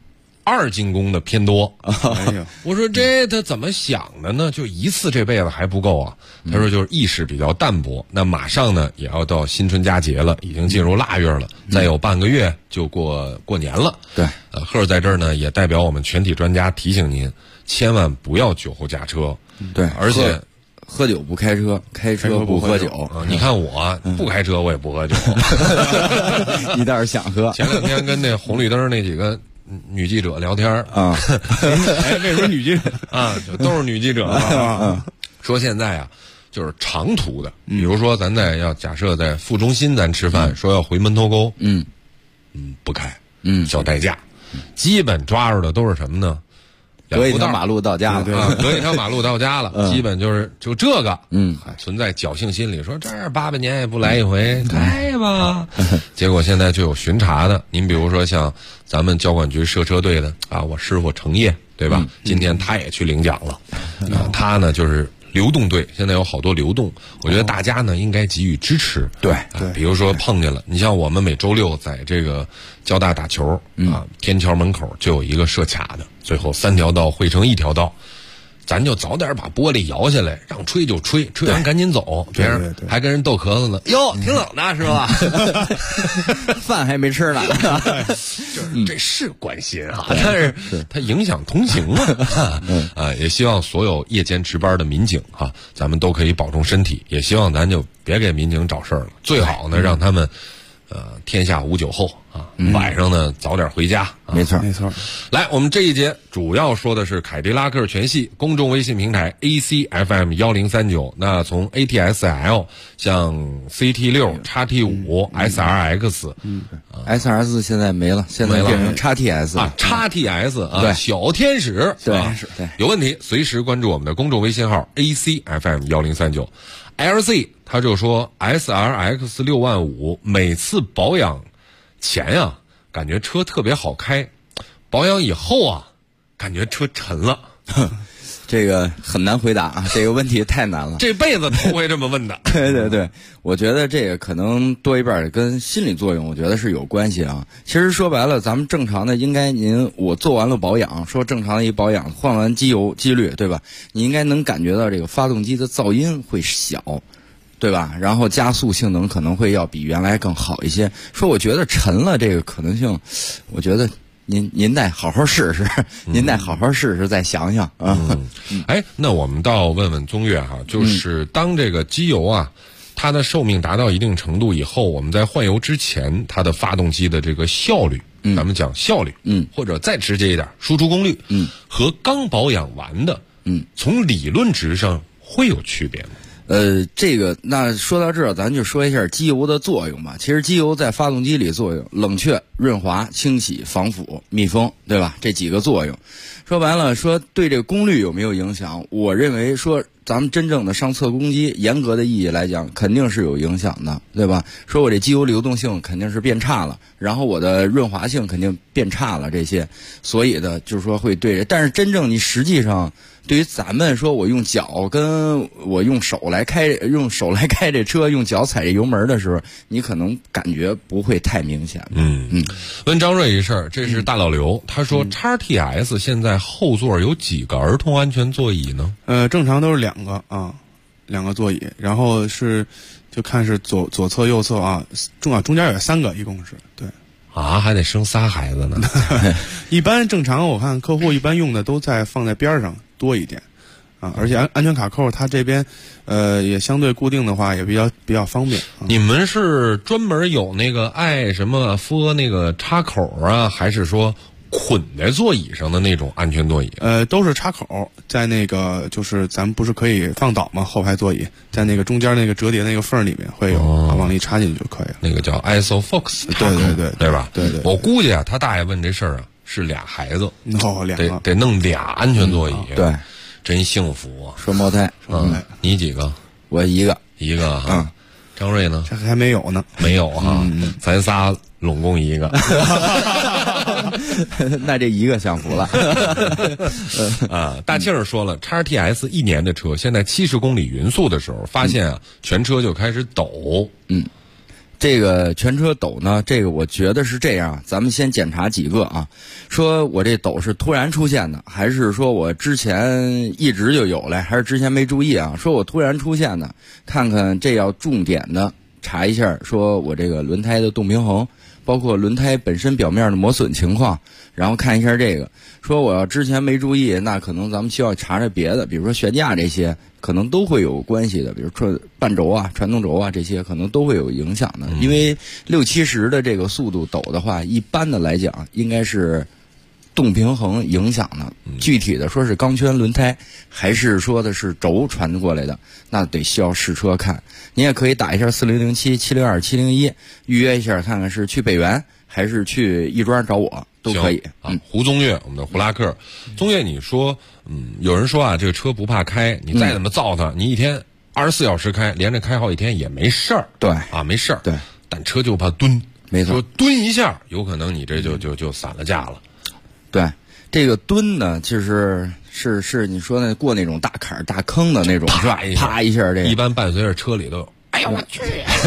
，2进宫的偏多。我说这他怎么想的呢？就一次这辈子还不够啊。他说就是意识比较淡薄。那马上呢也要到新春佳节了，已经进入腊月了，再有半个月就过年了。 对， 赫在这儿呢也代表我们全体专家提醒您，千万不要酒后驾车。 对， 而且喝酒不开车，开车不喝酒。 你看我不开车我也不喝酒。 你倒是想喝。 前2天跟那红绿灯那几个女记者聊天啊，为什么女记者啊？就都是女记者啊。说现在啊，就是长途的，比如说咱假设在副中心咱吃饭，说要回门头沟，不开，小代驾，基本抓住的都是什么呢？ 隔一条马路到家了， 隔一条马路到家了，基本就这个，还存在侥幸心理，说这800年也不来一回，开吧。结果现在就有巡查的，您比如说像咱们交管局涉车队的啊，我师傅程烨，对吧？今天他也去领奖了，他呢就是流动队，现在有好多流动，我觉得大家呢应该给予支持。 对， 比如说碰见了，你像我们每周6在这个交大打球啊，天桥门口就有一个设卡的，最后3条道汇成1条道，咱就早点把玻璃摇下来，让吹就吹，吹完赶紧走，别人还跟人逗咳嗽呢。哟，挺冷的是吧？ 饭还没吃呢。 就是这是关心啊，但是它影响通行啊。也希望所有夜间值班的民警咱们都可以保重身体，也希望咱就别给民警找事儿了，最好呢让他们天下无酒后啊，晚上呢早点回家。 没错。 来，我们这一节主要说的是凯迪拉克全系公众微信平台 ACFM1039。那从 ATS-L 像 CT6、XT5、SRX，SRX 现在没了，现在变成 XTS 啊，XTS 啊， 对， 小天使， 对， 有问题随时关注我们的公众微信号 ACFM1039。LZ 他就说 SRX 65000每次保养前啊，感觉车特别好开，保养以后啊，感觉车沉了。 这个很难回答啊，这个问题太难了， 这辈子都会这么问的。 对，我觉得这个可能多一半跟心理作用，我觉得是有关系啊。其实说白了，咱们正常的应该我做完了保养，说正常的一保养，换完机油机滤，对吧？你应该能感觉到这个发动机的噪音会小，对吧？然后加速性能可能会要比原来更好一些。说我觉得沉了这个可能性，我觉得您再好好试试，您再好好试试，再想想啊。 那我们倒问问宗岳就是当这个机油啊，它的寿命达到一定程度以后，我们在换油之前，它的发动机的这个效率，咱们讲效率，或者再直接一点，输出功率，和刚保养完的，从理论值上会有区别吗？ 这个那说到这儿，咱就说一下机油的作用吧。其实机油在发动机里作用，冷却、润滑、清洗、防腐、密封，对吧？这几个作用。说白了，说对这个功率有没有影响？我认为说咱们真正的上测功机，严格的意义来讲，肯定是有影响的，对吧？说我这机油流动性肯定是变差了，然后我的润滑性肯定变差了，这些，所以的就是说会对。但是真正你实际上对于咱们说，我用脚跟我用手来开这车，用脚踩这油门的时候，你可能感觉不会太明显。 问张瑞一事儿，这是大老刘，他说 XTS 现在后座有几个儿童安全座椅呢？ 正常都是2个啊，2个座椅，然后就看是左侧右侧啊，中间有3个，一共是对。 啊，还得生仨孩子呢。 一般正常，我看客户一般用的都放在边上多一点， 啊，而且安全卡扣它这边也相对固定的话也比较方便。 你们是专门有那个爱什么佛那个插口啊，还是说捆在座椅上的那种安全座椅？ 都是插口，在那个就是咱们不是可以放倒吗？后排座椅在那个中间那个折叠那个缝里面会有，往里插进去就可以了。 那个叫 ISOFOX， 对吧？ 对。 我估计啊，他大爷问这事儿啊，是俩孩子，得弄俩安全座椅， 对， 真幸福啊！ 双胞胎， 你几个？ 我一个哈。张瑞呢？ 这还没有呢， 没有哈，咱仨拢共一个。 那这一个享福了。 啊，大庆儿说了，XTS 1年的车，现在70公里匀速的时候，发现啊，全车就开始抖。 这个全车抖呢，这个我觉得是这样，咱们先检查几个啊，说我这抖是突然出现的，还是说我之前一直就有了，还是之前没注意啊？说我突然出现的，看看这要重点的查一下，说我这个轮胎的动平衡，包括轮胎本身表面的磨损情况，然后看一下这个。说我要之前没注意，那可能咱们需要查查别的，比如说悬架这些，可能都会有关系的，比如说半轴啊、传动轴啊这些，可能都会有影响的。因为60-70的这个速度抖的话，一般的来讲应该是动平衡影响的。具体的说是钢圈轮胎，还是说的是轴传过来的，那得需要试车看。你也可以打一下4007、702、701，预约一下看看是去北园还是去亦庄找我。都可以啊。胡宗岳，我们的胡拉克，宗岳，你说，有人说啊，这个车不怕开，你再怎么造它，你一天24小时开，连着开好几天也没事儿。 对啊，没事儿。 对， 但车就怕蹲， 没错， 说蹲一下，有可能你这就散了架了。 对，这个蹲呢，就是你说那过那种大坎大坑的那种，啪一下，这个一般伴随着车里都，哎呀我去。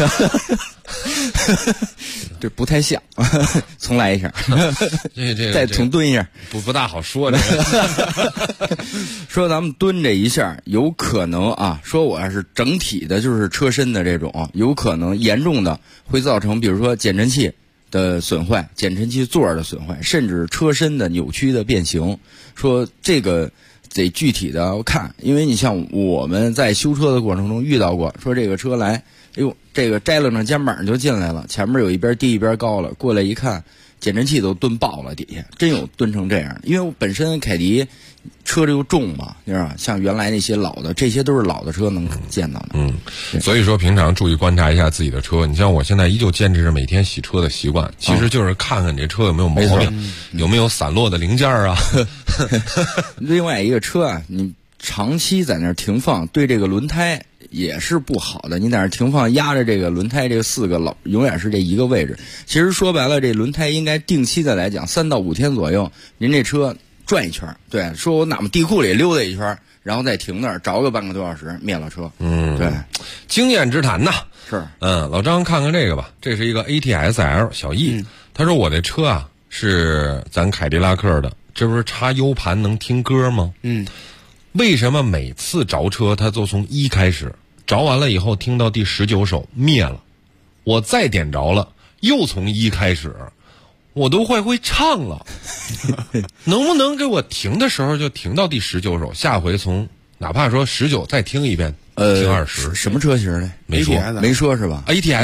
这不太像，重来一下， 这再重蹲一下， 不大好说这个。 说咱们蹲这一下，有可能啊，说我要是整体的，就是车身的这种，有可能严重的会造成，比如说减震器的损坏、减震器座的损坏，甚至车身的扭曲的变形。说这个得具体的看，因为你像我们在修车的过程中遇到过，说这个车来，哎呦，这个摘了那肩膀就进来了，前面有一边低一边高了，过来一看，减震器都蹲爆了，底下真有蹲成这样。因为我本身凯迪车就重嘛，是吧？像原来那些老的，这些都是老的车能见到的。 所以说平常注意观察一下自己的车。你像我现在依旧坚持着每天洗车的习惯，其实就是看看你这车有没有毛病，有没有散落的零件啊。 另外一个车啊，你长期在那儿停放，对这个轮胎也是不好的。你在那儿停放压着这个轮胎，这4个永远是这一个位置。其实说白了，这轮胎应该定期的来讲，3到5天左右，您这车转一圈。对，说我哪怕地库里溜达一圈，然后再停那儿着个半个多小时，灭了车。对， 经验之谈呐。 是， 老张看看这个吧，这是一个 ATS-L 小 E，他说我的车啊是咱凯迪拉克的，这不是插 U 盘能听歌吗？为什么每次着车它都从1开始，着完了以后听到第19首灭了，我再点着了又从1开始，我都快会唱了。能不能给我停的时候就停到第19首，下回从哪怕说19再听一遍，听20。 什么车型呢？ 没说是吧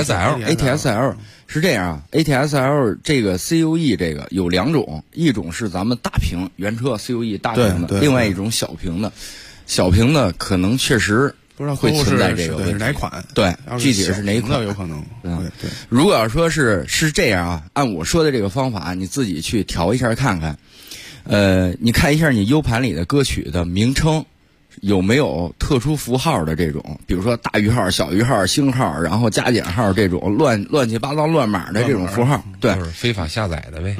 ？ATS-L 是这样啊 ，ATS-L 这个 CUE 这个有2种，一种是咱们大屏原车 CUE 大屏的，另外一种小屏的。小屏的可能确实不知道会存在这个问题， 是哪款？ 对，具体是哪款有可能。对， 如果要说是这样啊，按我说的这个方法，你自己去调一下看看。你看一下你 U 盘里的歌曲的名称。有没有特殊符号的这种，比如说大于号、小于号、星号，然后加减号这种乱七八糟乱码的这种符号，对， 就是非法下载的呗。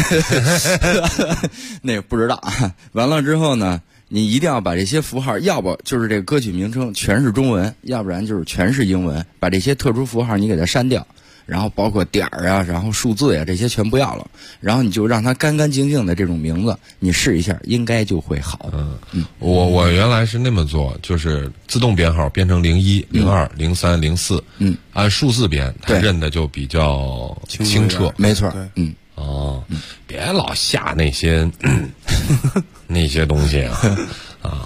那个不知道。完了之后呢，你一定要把这些符号，要不就是这个歌曲名称全是中文，要不然就是全是英文，把这些特殊符号你给它删掉。然后包括点儿啊，然后数字呀，这些全不要了，然后你就让它干干净净的这种名字，你试一下，应该就会好。 我原来是那么做，就是自动编号编成01、02、03、04，按数字编，它认的就比较清澈。 没错， 别老下那些那些东西啊。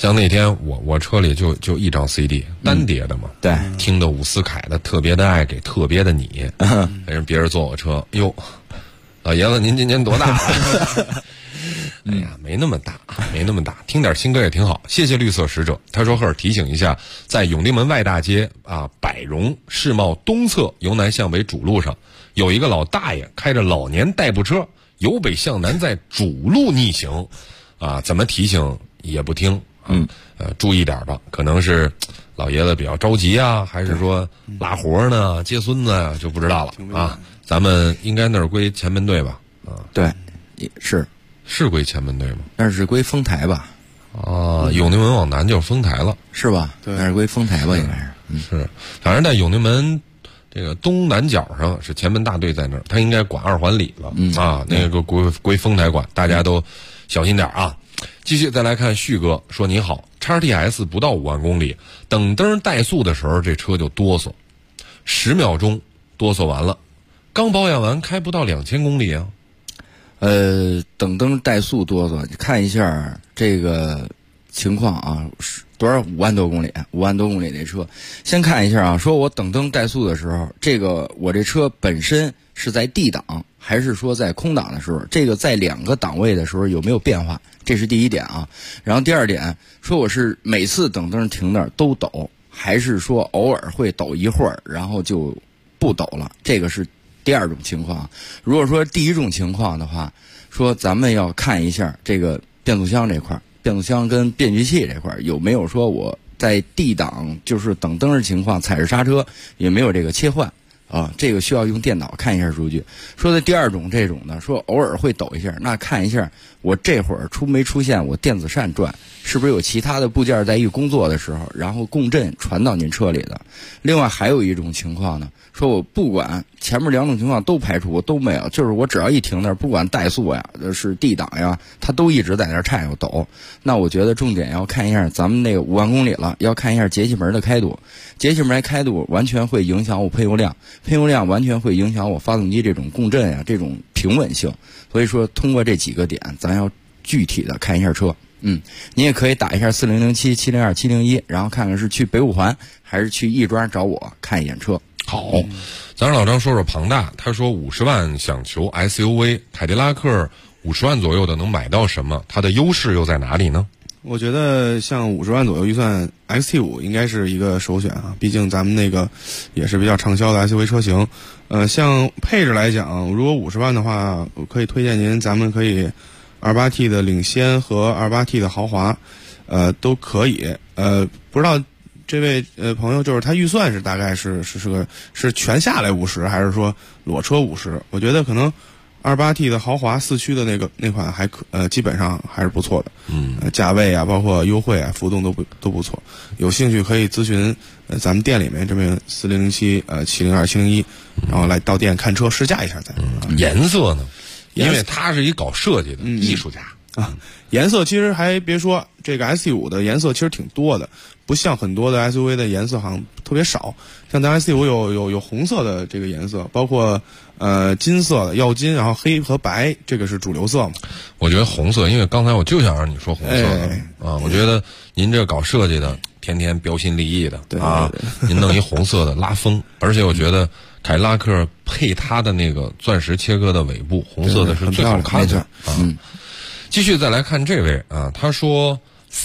像那天我车里就一张 CD 单碟的嘛， 对， 听的伍思凯的《特别的爱给特别的你》，别人坐我车，哟，老爷子您今年多大了？哎呀，没那么大，听点新歌也挺好。谢谢绿色使者，他说赫尔提醒一下，在永定门外大街百荣世贸东侧由南向北主路上，有一个老大爷开着老年代步车由北向南在主路逆行，怎么提醒也不听，注意点吧，可能是老爷子比较着急啊，还是说拉活呢、接孙子啊，就不知道了啊。咱们应该那是归前门队吧？ 对，是归前门队吗？ 那是归丰台吧？ 永定门往南就是丰台了， 是吧？ 对， 那是归丰台吧？应该是。 是，反正在永定门这个东南角上是前门大队在那儿，他应该管2环里了，那个归丰台管，大家都小心点啊。继续再来看旭哥说，你好， XTS 不到5万公里，等灯怠速的时候这车就哆嗦，10秒钟哆嗦完了，刚保养完开不到2000公里啊。 等灯怠速哆嗦，你看一下这个情况啊，多少5万多公里，5万多公里那车，先看一下啊，说我等灯怠速的时候，我这车本身是在 D 档还是说在空档的时候，这个在2个档位的时候有没有变化，这是第一点啊。然后第二点，说我是每次等灯停那儿都抖，还是说偶尔会抖一会儿然后就不抖了，这个是第二种情况。如果说第一种情况的话，说咱们要看一下这个变速箱这块，变速箱跟变矩器这块有没有说我在 D 档就是等灯的情况踩着刹车也没有这个切换啊，这个需要用电脑看一下数据。说的第二种这种呢，说偶尔会抖一下，那看一下我这会儿没出现我电子扇转，是不是有其他的部件在一工作的时候，然后共振传到您车里的。另外还有一种情况呢，说我不管前面2种情况都排除，我都没有，就是我只要一停那儿，不管怠速呀，是 D 档呀，它都一直在那儿颤悠抖。那我觉得重点要看一下咱们那个5万公里了，要看一下节气门的开度，节气门开度完全会影响我喷油量，喷油量完全会影响我发动机这种共振呀，这种平稳性。所以说通过这几个点，咱要具体的看一下车。你也可以打一下4007、702、701，然后看看是去北5环还是去亦庄找我看一眼车。 好，咱让老张说说庞大，他说50万想求 SUV， 凯迪拉克50万左右的能买到什么？它的优势又在哪里呢？ 我觉得像50万左右预算 XT5 应该是一个首选啊，毕竟咱们那个也是比较畅销的 SUV 车型。像配置来讲，如果50万的话，我可以推荐您，咱们可以 28T 的领先和 28T 的豪华，都可以。不知道这位朋友就是他预算是大概是全下来50，还是说裸车50？我觉得可能28T 的豪华4驱的那款基本上还是不错的。价位啊，包括优惠啊，浮动都不错。有兴趣可以咨询咱们店里面这边4007、702、701，然后来到店看车试驾一下再。 颜色呢？因为他是一搞设计的艺术家啊。颜色其实还别说，这个 ST5 的颜色其实挺多的，不像很多的 SUV 的颜色好像特别少。像咱 ST5 有红色的这个颜色，包括金色的耀金，然后黑和白，这个是主流色嘛。 我觉得红色，因为刚才我就想让你说红色的啊，我觉得您这搞设计的，天天标新立异的啊，您弄一红色的拉风，而且我觉得凯迪拉克配它的那个钻石切割的尾部，红色的是最好看的啊。继续再来看这位啊，他说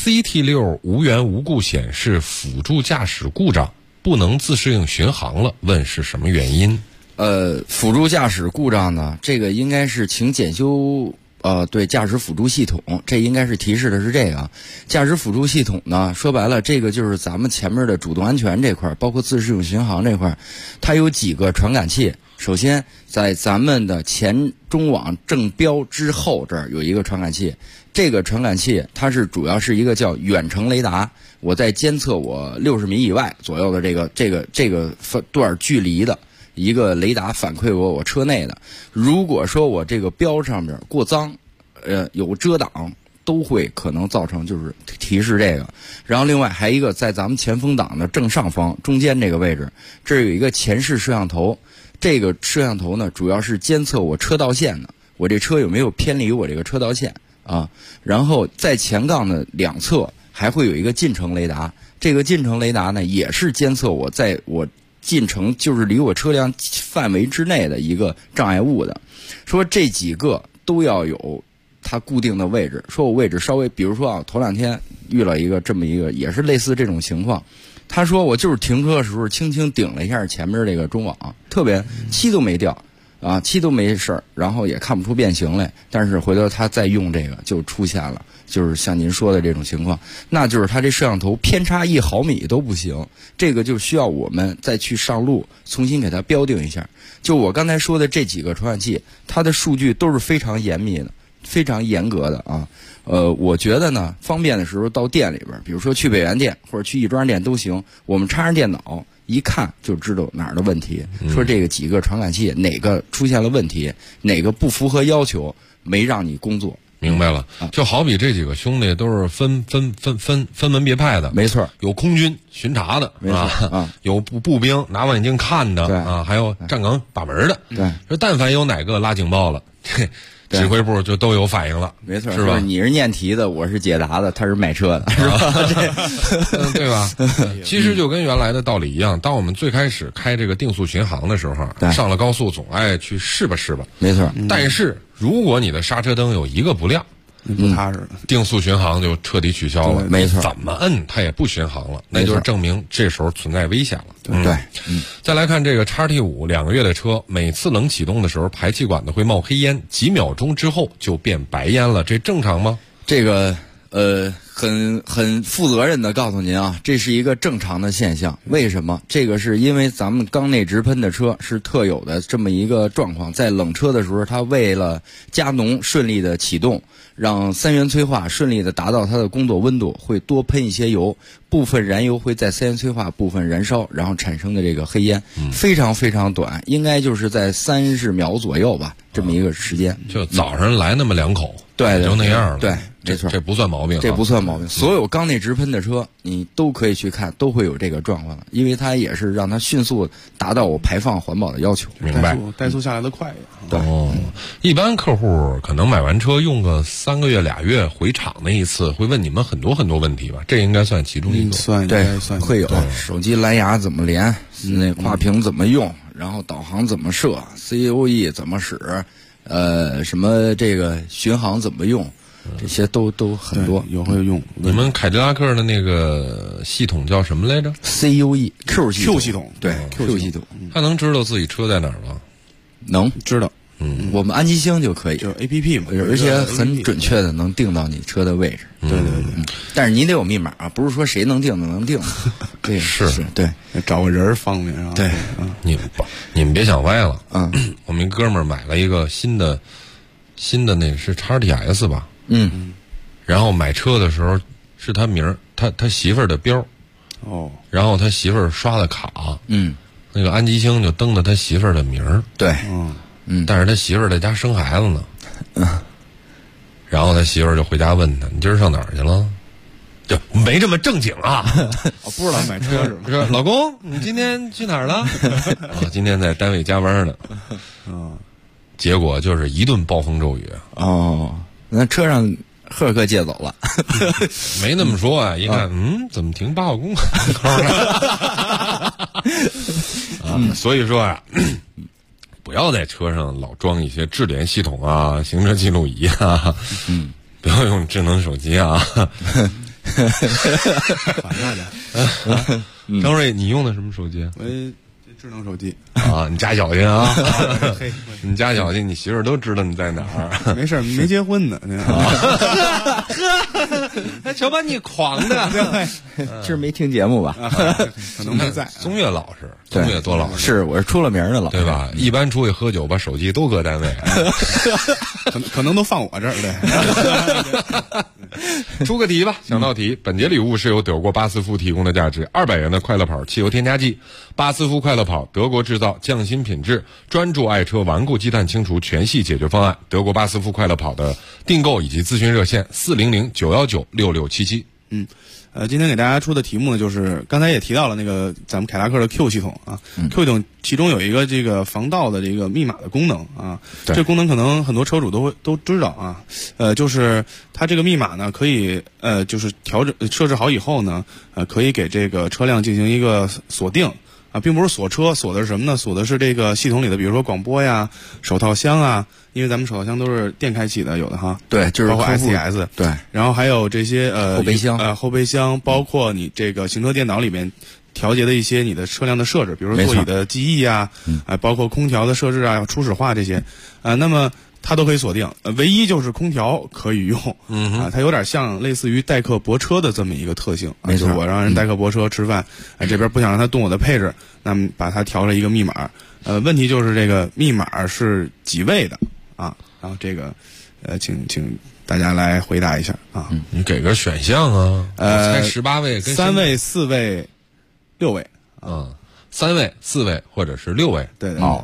CT6 无缘无故显示辅助驾驶故障，不能自适应巡航了，问是什么原因？ 辅助驾驶故障呢，这个应该是请检修对驾驶辅助系统，这应该是提示的是这个驾驶辅助系统呢。说白了，这个就是咱们前面的主动安全这块，包括自适应巡航这块，它有几个传感器。首先，在咱们的前中网正标之后这儿有一个传感器，这个传感器它是主要是一个叫远程雷达，我在监测我60米以外左右的这个段距离的一个雷达反馈我车内的。如果说我这个标上面过脏，有遮挡，都会可能造成就是提示这个。然后另外还一个在咱们前风挡的正上方中间这个位置，这儿有一个前视摄像头。这个摄像头呢，主要是监测我车道线的，我这车有没有偏离我这个车道线啊。然后在前杠的两侧还会有一个进程雷达。这个进程雷达呢，也是监测我在我进程就是离我车辆范围之内的一个障碍物的。说这几个都要有它固定的位置。说我位置稍微，比如说啊，头2天遇了一个这么一个也是类似这种情况。他说我就是停车的时候轻轻顶了一下前面这个中网，特别漆都没掉啊，漆都没事儿，然后也看不出变形来。但是回头他再用这个就出现了，就是像您说的这种情况，那就是他这摄像头偏差1毫米都不行，这个就需要我们再去上路重新给它标定一下。就我刚才说的这几个传感器，它的数据都是非常严密的，非常严格的啊。我觉得呢，方便的时候到店里边，比如说去北元店或者去亦庄店都行，我们插上电脑一看就知道哪儿的问题，说这个几个传感器哪个出现了问题，哪个不符合要求，没让你工作。 明白了，就好比这几个兄弟都是分门别派的， 没错，有空军巡查的， 没错啊， 有步兵拿望远镜看的，啊，还有站岗把门的， 对， 说但凡有哪个拉警报了，指挥部就都有反应了， 没错， 是吧？ 你是念题的，我是解答的，他是买车的，是吧？ 对吧？其实就跟原来的道理一样，当我们最开始开这个定速巡航的时候，上了高速总爱去试吧， 没错。 但是如果你的刹车灯有一个不亮， 不踏实， 定速巡航就彻底取消了， 没错。 怎么摁它也不巡航了，那就是证明这时候存在危险了。 对， 再来看这个 XT5 2个月的车，每次冷启动的时候，排气管子会冒黑烟，几秒钟之后就变白烟了，这正常吗？ 这个很负责任的告诉您啊，这是一个正常的现象。为什么？这个是因为咱们缸内直喷的车是特有的这么一个状况，在冷车的时候，它为了加浓顺利的启动，让3元催化顺利的达到它的工作温度，会多喷一些油，部分燃油会在3元催化部分燃烧，然后产生的这个黑烟，非常非常短，应该就是在30秒左右吧，这么一个时间。 就早上来那么2口， 对， 就那样了。 对，没错， 这不算毛病， 这不算毛病。所有缸内直喷的车，你都可以去看，都会有这个状况的，因为它也是让它迅速达到我排放环保的要求。 明白， 怠速下来的快。 对， 一般客户可能买完车用个3个月2月，回厂那一次会问你们很多问题吧？这应该算其中一个。 对，会有手机蓝牙怎么连，那跨屏怎么用，然后导航怎么设 ，COE 怎么使，什么这个巡航怎么用。这些都很多， 有会用。 你们凯迪拉克的那个系统叫什么来着 ？CUE Q 系统， 对 Q 系统， 他能知道自己车在哪儿吗？ 能知道。 我们安吉星就可以， 就是 APP 嘛， 而且很准确的能定到你车的位置。 对。 但是你得有密码啊，不是说谁能定就能定。对，是，对， 找个人方便啊。 对， 你们别想歪了。我们一哥们儿买了一个新的那个是 XTS 吧。然后买车的时候是他名儿，他媳妇儿的标。然后他媳妇儿刷的卡。那个安吉星就登的他媳妇儿的名儿。 对。 但是他媳妇儿在家生孩子呢。然后他媳妇儿就回家问他：“你今儿上哪儿去了？”就没这么正经啊。 不知道买车是吧？ 说老公，你今天去哪儿了？今天在单位加班呢。结果就是一顿暴风骤雨。 那车上赫克借走了。 没那么说啊，一看，怎么停8号公门口了？所以说啊，不要在车上老装一些智联系统啊、行车记录仪啊，不要用智能手机啊。张瑞，你用的什么手机？ 智能手机啊，你加小心啊！你加小心，你媳妇儿都知道你在哪儿。 没事，没结婚呢。 他瞧把你狂的， 是没听节目吧？ 可能没在。 宗岳老实，宗岳多老实。 是，我是出了名的老实， 对吧？一般出去喝酒，把手机都搁单位， 可能都放我这儿对。 出个题吧，想到题。本节礼物是由德国巴斯夫提供的价值200元的快乐跑汽油添加剂。巴斯夫快乐跑，德国制造，匠心品质，专注爱车顽固积碳清除全系解决方案。德国巴斯夫快乐跑的订购以及咨询热线400-919-6677。 今天给大家出的题目呢，就是刚才也提到了那个咱们凯拉克的 Q 系统啊，Q 系统其中有一个这个防盗的这个密码的功能啊，这个功能可能很多车主都知道啊，就是它这个密码呢可以就是设置好以后呢，可以给这个车辆进行一个锁定。啊，并不是锁车，锁的是什么呢？锁的是这个系统里的，比如说广播呀、手套箱啊，因为咱们手套箱都是电开启的，有的哈。 对，就是包括 SCS。对，然后还有这些后备箱，包括你这个行车电脑里面调节的一些你的车辆的设置，比如说座椅的记忆啊，包括空调的设置啊、初始化这些，那么它都可以锁定。唯一就是空调可以用，它有点像类似于代客泊车的这么一个特性。没错，我让人代客泊车吃饭，这边不想让它动我的配置，那么把它调了一个密码。问题就是这个密码是几位的啊？然后这个请大家来回答一下啊。 你给个选项啊？猜18位跟 3位、4位、6位啊。3位、4位或者是6位， 对好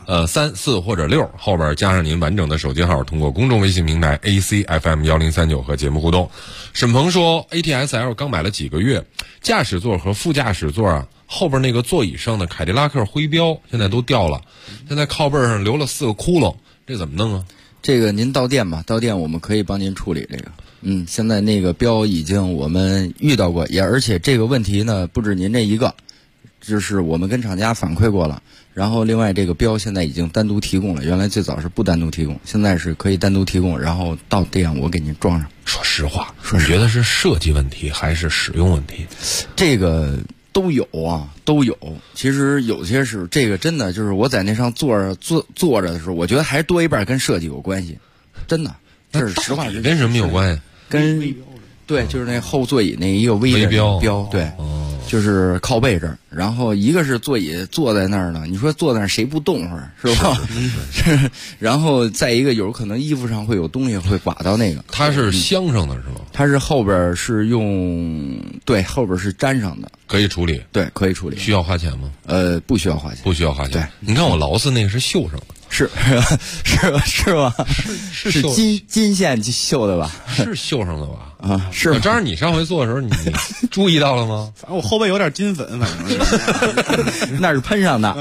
，3、4或者6后边加上您完整的手机号，通过公众微信平台 ACFM1039和节目互动。沈鹏说 ATS-L 刚买了几个月，驾驶座和副驾驶座啊后边那个座椅上的凯迪拉克徽标现在都掉了，现在靠背上留了4个窟窿，这怎么弄啊？ 这个您到店吧，到店我们可以帮您处理这个。现在那个标已经我们遇到过，而且这个问题呢不止您这一个。就是我们跟厂家反馈过了，然后另外这个标现在已经单独提供了，原来最早是不单独提供，现在是可以单独提供，然后到店我给您装上。 说实话，你觉得是设计问题还是使用问题？ 这个都有啊，都有。其实有些是这个真的就是我在那上坐着的时候，我觉得还多一半跟设计有关系，真的。这是实话。 跟什么有关系？ 跟对，就是那后座椅那一个微标，对。就是靠背这儿，然后一个是座椅坐在那儿呢，你说坐在那儿谁不动会儿是吧？是。然后再一个有可能衣服上会有东西会刮到那个。 它是镶上的是吗？ 它是后边是用后边是粘上的， 可以处理。 对，可以处理。 需要花钱吗？ 不需要花钱。 不需要花钱。 对， 你看我劳斯那个是绣上的。 是吗？是金线绣的吧？ 是绣上的吧？ 啊，是。 这样你上回做的时候，你注意到了吗？ 反正我后背有点金粉，反正是那是喷上的。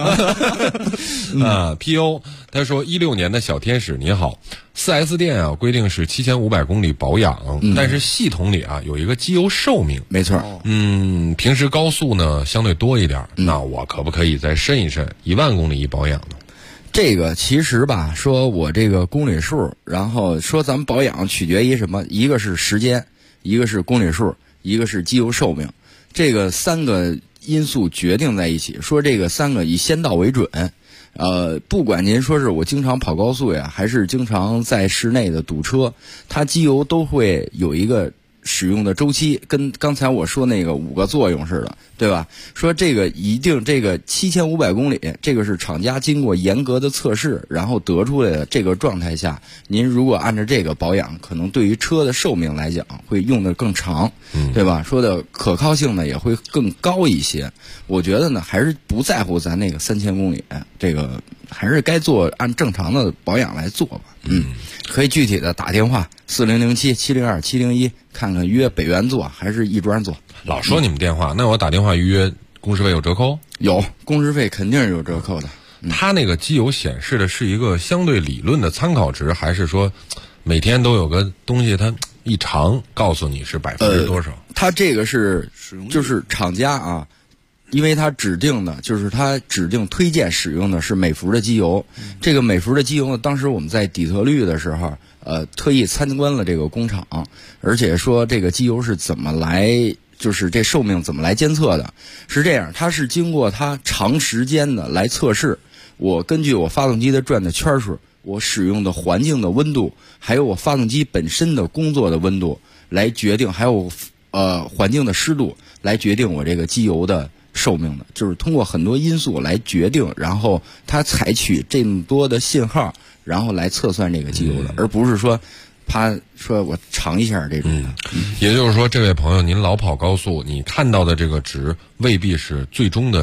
PO 他说16年的小天使你好，4S 店啊规定是7500公里保养，但是系统里啊有一个机油寿命。 没错。 平时高速呢相对多一点，那我可不可以再申一申1万公里一保养呢？ 这个其实吧，说我这个公里数，然后说咱们保养取决于什么？一个是时间，一个是公里数，一个是机油寿命，这个3个因素决定在一起。说这个3个以先到为准，不管您说是我经常跑高速呀，还是经常在室内的堵车，它机油都会有一个使用的周期，跟刚才我说那个5个作用似的，对吧？说这个一定这个7500公里，这个是厂家经过严格的测试，然后得出来的这个状态下，您如果按照这个保养，可能对于车的寿命来讲会用得更长，对吧？说的可靠性呢也会更高一些。我觉得呢还是不在乎咱那个3000公里，这个还是该做按正常的保养来做吧。可以具体的打电话4007-702-701，看看约北园做还是亦庄做。 老说你们电话，那我打电话预约工时费有折扣？ 有，工时费肯定是有折扣的。 它那个机油显示的是一个相对理论的参考值，还是说每天都有个东西它一尝告诉你是%多少？ 它这个是就是厂家啊，因为它指定的就是它指定推荐使用的是美孚的机油。这个美孚的机油呢，当时我们在底特律的时候，特意参观了这个工厂，而且说这个机油是怎么来，就是这寿命怎么来监测的？是这样，它是经过它长时间的来测试。我根据我发动机的转的圈数，我使用的环境的温度，还有我发动机本身的工作的温度来决定，还有环境的湿度来决定我这个机油的寿命的，就是通过很多因素来决定，然后它采取这么多的信号，然后来测算这个机油的，而不是说怕说我尝一下这种的。 也就是说，这位朋友，您老跑高速，你看到的这个值未必是最终的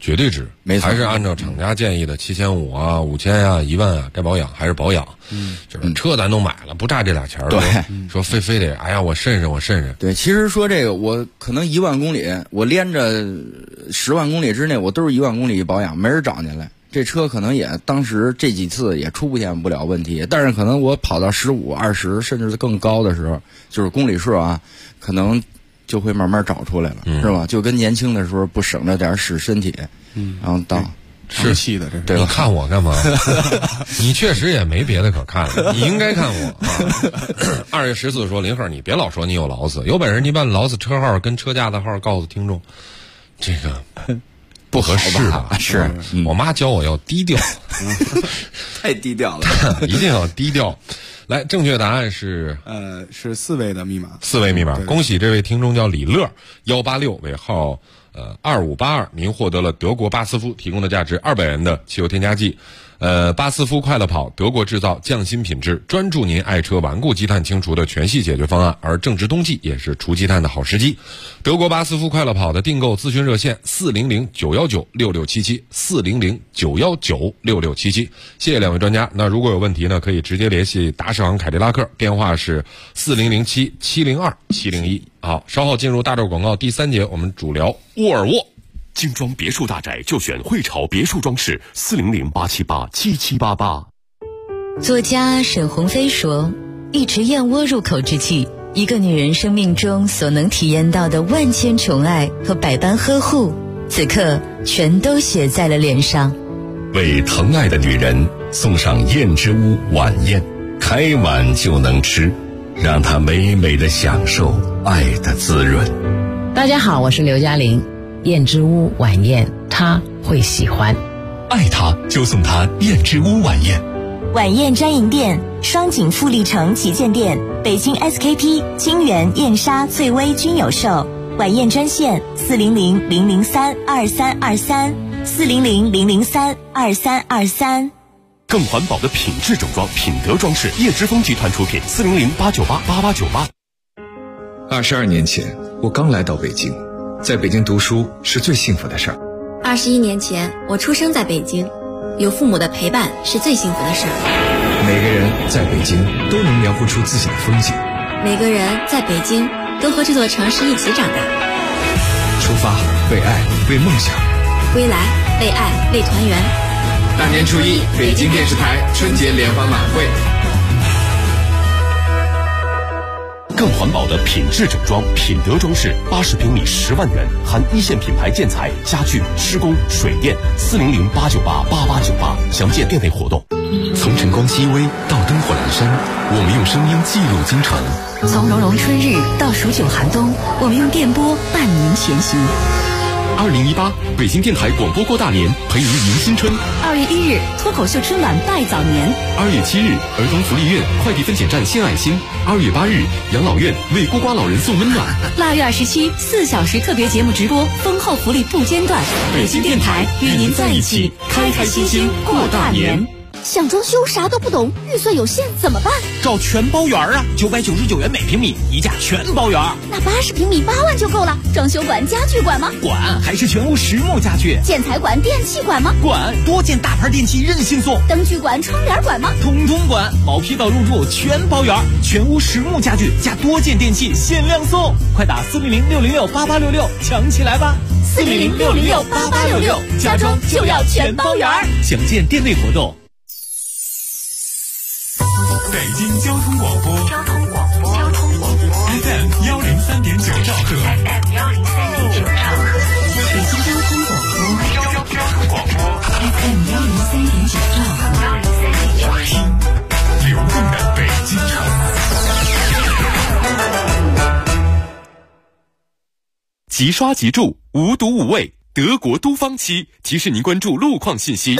绝对值， 没错， 还是按照厂家建议的7500啊、5000啊、1万啊，该保养还是保养。就是车咱都买了，不差这俩钱儿。 对， 说非得，哎呀，我慎慎。 对，其实说这个，我可能1万公里，我连着10万公里之内，我都是1万公里保养，没人找进来。这车可能也当时这几次也出现不了问题，但是可能我跑到15、20甚至更高的时候，就是公里数啊，可能就会慢慢找出来了，是吧？就跟年轻的时候不省着点使身体，然后到是气的， 对吧？ 你看我干嘛？你确实也没别的可看了，你应该看我啊。2月14说，林鹤，你别老说你有劳斯，有本事你把劳斯车号跟车架的号告诉听众，这个不合适的。 是， 我妈教我要低调， 太低调了， 一定要低调。来，正确答案是是4位的密码 ，4位密码。恭喜这位听众叫李乐186尾号2582，您获得了德国巴斯夫提供的价值200元的汽油添加剂。巴斯夫快乐跑，德国制造，匠心品质，专注您爱车顽固积碳清除的全系解决方案。而正值冬季，也是除积碳的好时机。德国巴斯夫快乐跑的订购咨询热线400-919-6677，400-919-6677。谢谢两位专家。那如果有问题呢，可以直接联系达士昂凯迪拉克，电话是4007-702-701。好，稍后进入大洲广告第3节，我们主聊沃尔沃。 精装别墅大宅就选汇潮别墅装饰，400-878-7788。 作家沈鸿飞说，一池燕窝入口之际，一个女人生命中所能体验到的万千宠爱和百般呵护，此刻全都写在了脸上。 为疼爱的女人送上燕之屋晚宴，开碗就能吃，让她美美的享受爱的滋润。 大家好，我是刘嘉玲。燕之屋晚宴，他会喜欢。 爱他就送他燕之屋晚宴。 晚宴专营店：双井富力城旗舰店、北京 SKP、金源、燕莎、翠微均有售。晚宴专线400-003-2323，400-003-2323。 更环保的品质整装，品德装饰，叶之峰集团出品，400-898-8898。 22年前，我刚来到北京。在北京读书是最幸福的事儿。 21年前，我出生在北京，有父母的陪伴是最幸福的事儿。 每个人在北京都能描绘出自己的风景。 每个人在北京都和这座城市一起长大。 出发，为爱，为梦想。 归来，为爱，为团圆。 大年初一，北京电视台春节联欢晚会。 更环保的品质整装，品德装饰，80平米10万元，含一线品牌建材、家具、施工、水电，400-898-8898，详见店内活动。 从晨光熹微到灯火阑珊，我们用声音记录京城； 从融融春日到数九寒冬，我们用电波伴您前行。 2018北京电台广播过大年，陪您迎新春。 2月1日，脱口秀春晚拜早年。 2月7日，儿童福利院快递分拣站献爱心。2月8日，养老院为孤寡老人送温暖。 腊月27，4小时特别节目直播，丰厚福利不间断。 北京电台与您在一起，开开心心过大年。 想装修啥都不懂，预算有限怎么办？ 找全包园啊，999元每平米，一价全包园。 那80平米8万就够了。装修管、家具管吗？ 管，还是全屋实木家具。 建材管、电器管吗？ 管，多件大牌电器任性送。 灯具管、窗帘管吗？ 统统管，毛坯到入住全包园，全屋实木家具加多件电器限量送，快打400-606-8866抢起来吧 ！400-606-8866，家装就要全包园。 详见店内活动。 北京交通广播，FM 103.9兆赫， 北京交通广播，FM 103.9兆赫， 听流动的北京城。 即刷即住，无毒无味，德国都方漆提示您关注路况信息。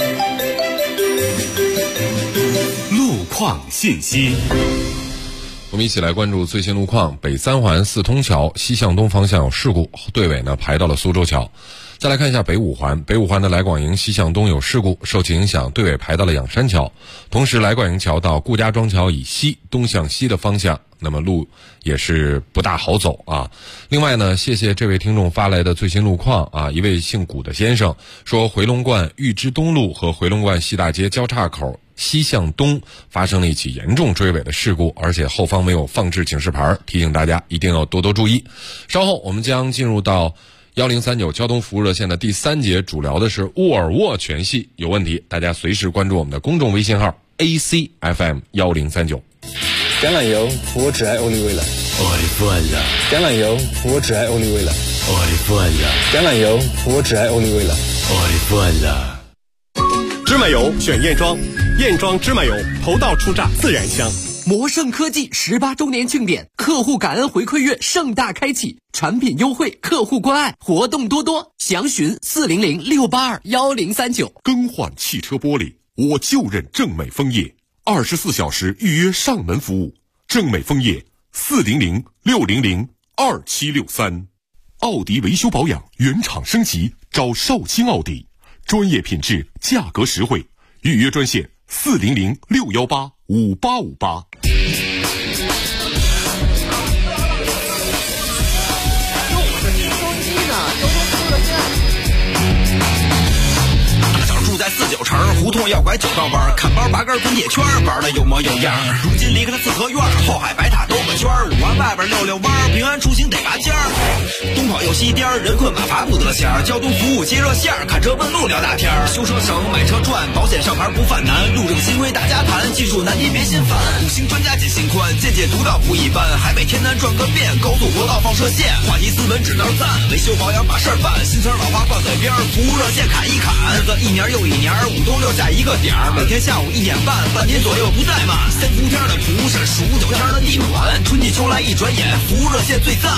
况信息， 我们一起来关注最新路况。北三环4通桥西向东方向有事故，队尾呢排到了苏州桥。 再来看一下北五环，北五环的来广营西向东有事故，受其影响，队尾排到了仰山桥，同时来广营桥到顾家庄桥以西东向西的方向，那么路也是不大好走啊。另外呢，谢谢这位听众发来的最新路况啊，一位姓古的先生说，回龙观玉芝东路和回龙观西大街交叉口西向东发生了一起严重追尾的事故，而且后方没有放置警示牌，提醒大家一定要多多注意。稍后我们将进入到1039交通服务热线的第3节，主聊的是沃尔沃全系，有问题大家随时关注我们的公众微信号 ACFM1039。 橄榄油服我只爱欧丽威了， 我的饭了。 橄榄油服我只爱欧丽威了， 我的饭了。 橄榄油服我只爱欧丽威了， 我的饭了。 芝麻油选燕庄，燕庄芝麻油头道出榨自然香。 魔盛科技18周年庆典，客户感恩回馈月盛大开启，产品优惠，客户关爱，活动多多，详询400-682-1039。 更换汽车玻璃，我就认正美枫叶，24小时预约上门服务。正美枫叶400-600-2763。奥迪维修保养原厂升级，找绍兴奥迪，专业品质，价格实惠，预约专线400-618-5858。 住在49城，胡同要拐9道弯，看包拔根滚铁圈，玩的有模有样。如今离开了四合院，后海白塔兜个圈，5环外边溜溜弯，平安出行得拔尖儿。东跑右西颠，人困马乏不得闲，交通服务接热线，看车问路聊大天，修车省买车赚，保险上牌不犯难，路政新规大家谈，技术难题别心烦。5星专家解心宽，见解独到不一般，海北天南转个遍，高速国道放射线，话题斯文指道赞，维修保养把事儿办，新词老话挂嘴边，服务热线砍一砍，日子一年又一年，5冬6夏一个点儿，每天下午1点半，半年左右不怠慢。3伏天的蒲是数9天的地暖，春季秋来一转眼，服务热线最赞。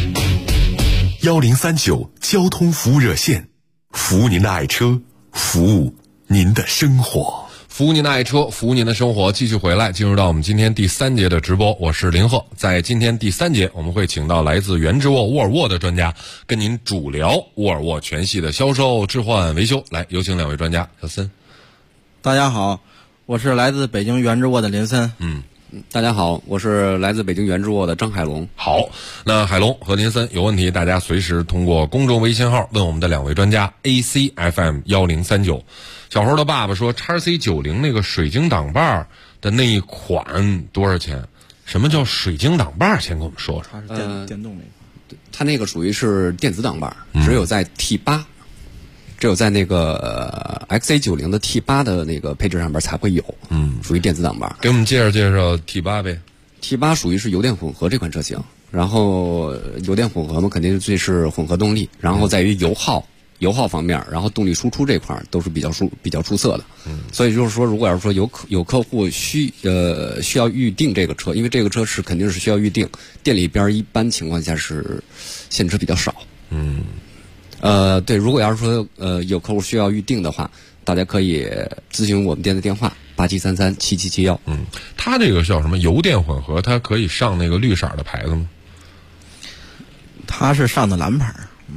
1039交通服务热线，服务您的爱车，服务您的生活。 服务您的爱车，服务您的生活。继续回来，进入到我们今天第3节的直播，我是林鹤。在今天第3节，我们会请到来自原之沃沃尔沃的专家，跟您主聊沃尔沃全系的销售、置换、维修。来，有请2位专家。小森， 大家好，我是来自北京原之沃的林森。 大家好，我是来自北京原之沃的张海龙。 好，那海龙和林森有问题，大家随时通过公众微信号问我们的2位专家 ACFM1039。小猴的爸爸说 XC90 那个水晶挡把的那一款多少钱？什么叫水晶挡把？先跟我们说说。 它是电动那个， 它那个属于是电子挡把，只有在 T8，只有在那个XC90 的 T8 的那个配置上边才会有，属于电子挡把。 给我们介绍介绍 T8 呗。 T8 属于是油电混合这款车型，然后油电混合嘛，肯定是最是混合动力，然后在于油耗方面，然后动力输出这块都是比较出色的。所以就是说，如果要是说有客户需要预定这个车，因为这个车是肯定是需要预定，店里边一般情况下是现车比较少。对，如果要是说有客户需要预定的话，大家可以咨询我们店的电话87337771。 它这个叫什么油电混合？它可以上那个绿色的牌子吗？ 它是上的蓝牌。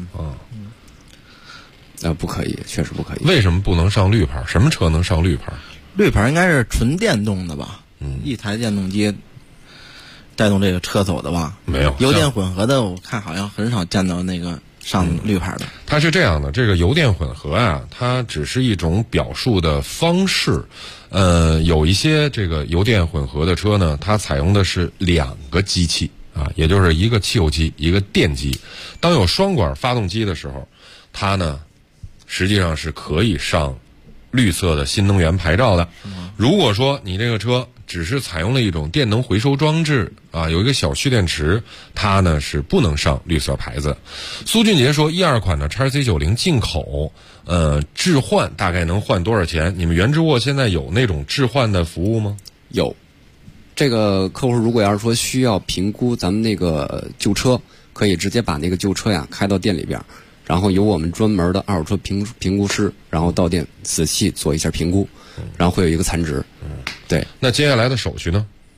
不可以，确实不可以。 为什么不能上绿牌？什么车能上绿牌？ 绿牌应该是纯电动的吧？一台电动机带动这个车走的吧？ 没有， 油电混合的我看好像很少见到那个上绿牌的。 它是这样的，这个油电混合啊，它只是一种表述的方式。有一些这个油电混合的车呢，它采用的是2个机器啊，也就是一个汽油机，一个电机。当有双管发动机的时候，它呢实际上是可以上绿色的新能源牌照的。如果说你这个车只是采用了一种电能回收装置啊，有一个小蓄电池，它呢是不能上绿色牌子。苏俊杰说，12款的 XC90 进口，置换大概能换多少钱？你们原之沃现在有那种置换的服务吗？ 有，这个客户如果要是说需要评估咱们那个旧车，可以直接把那个旧车呀开到店里边。然后由我们专门的二手车评估师，然后到店仔细做一下评估，然后会有一个残值。对。 那接下来的手续呢？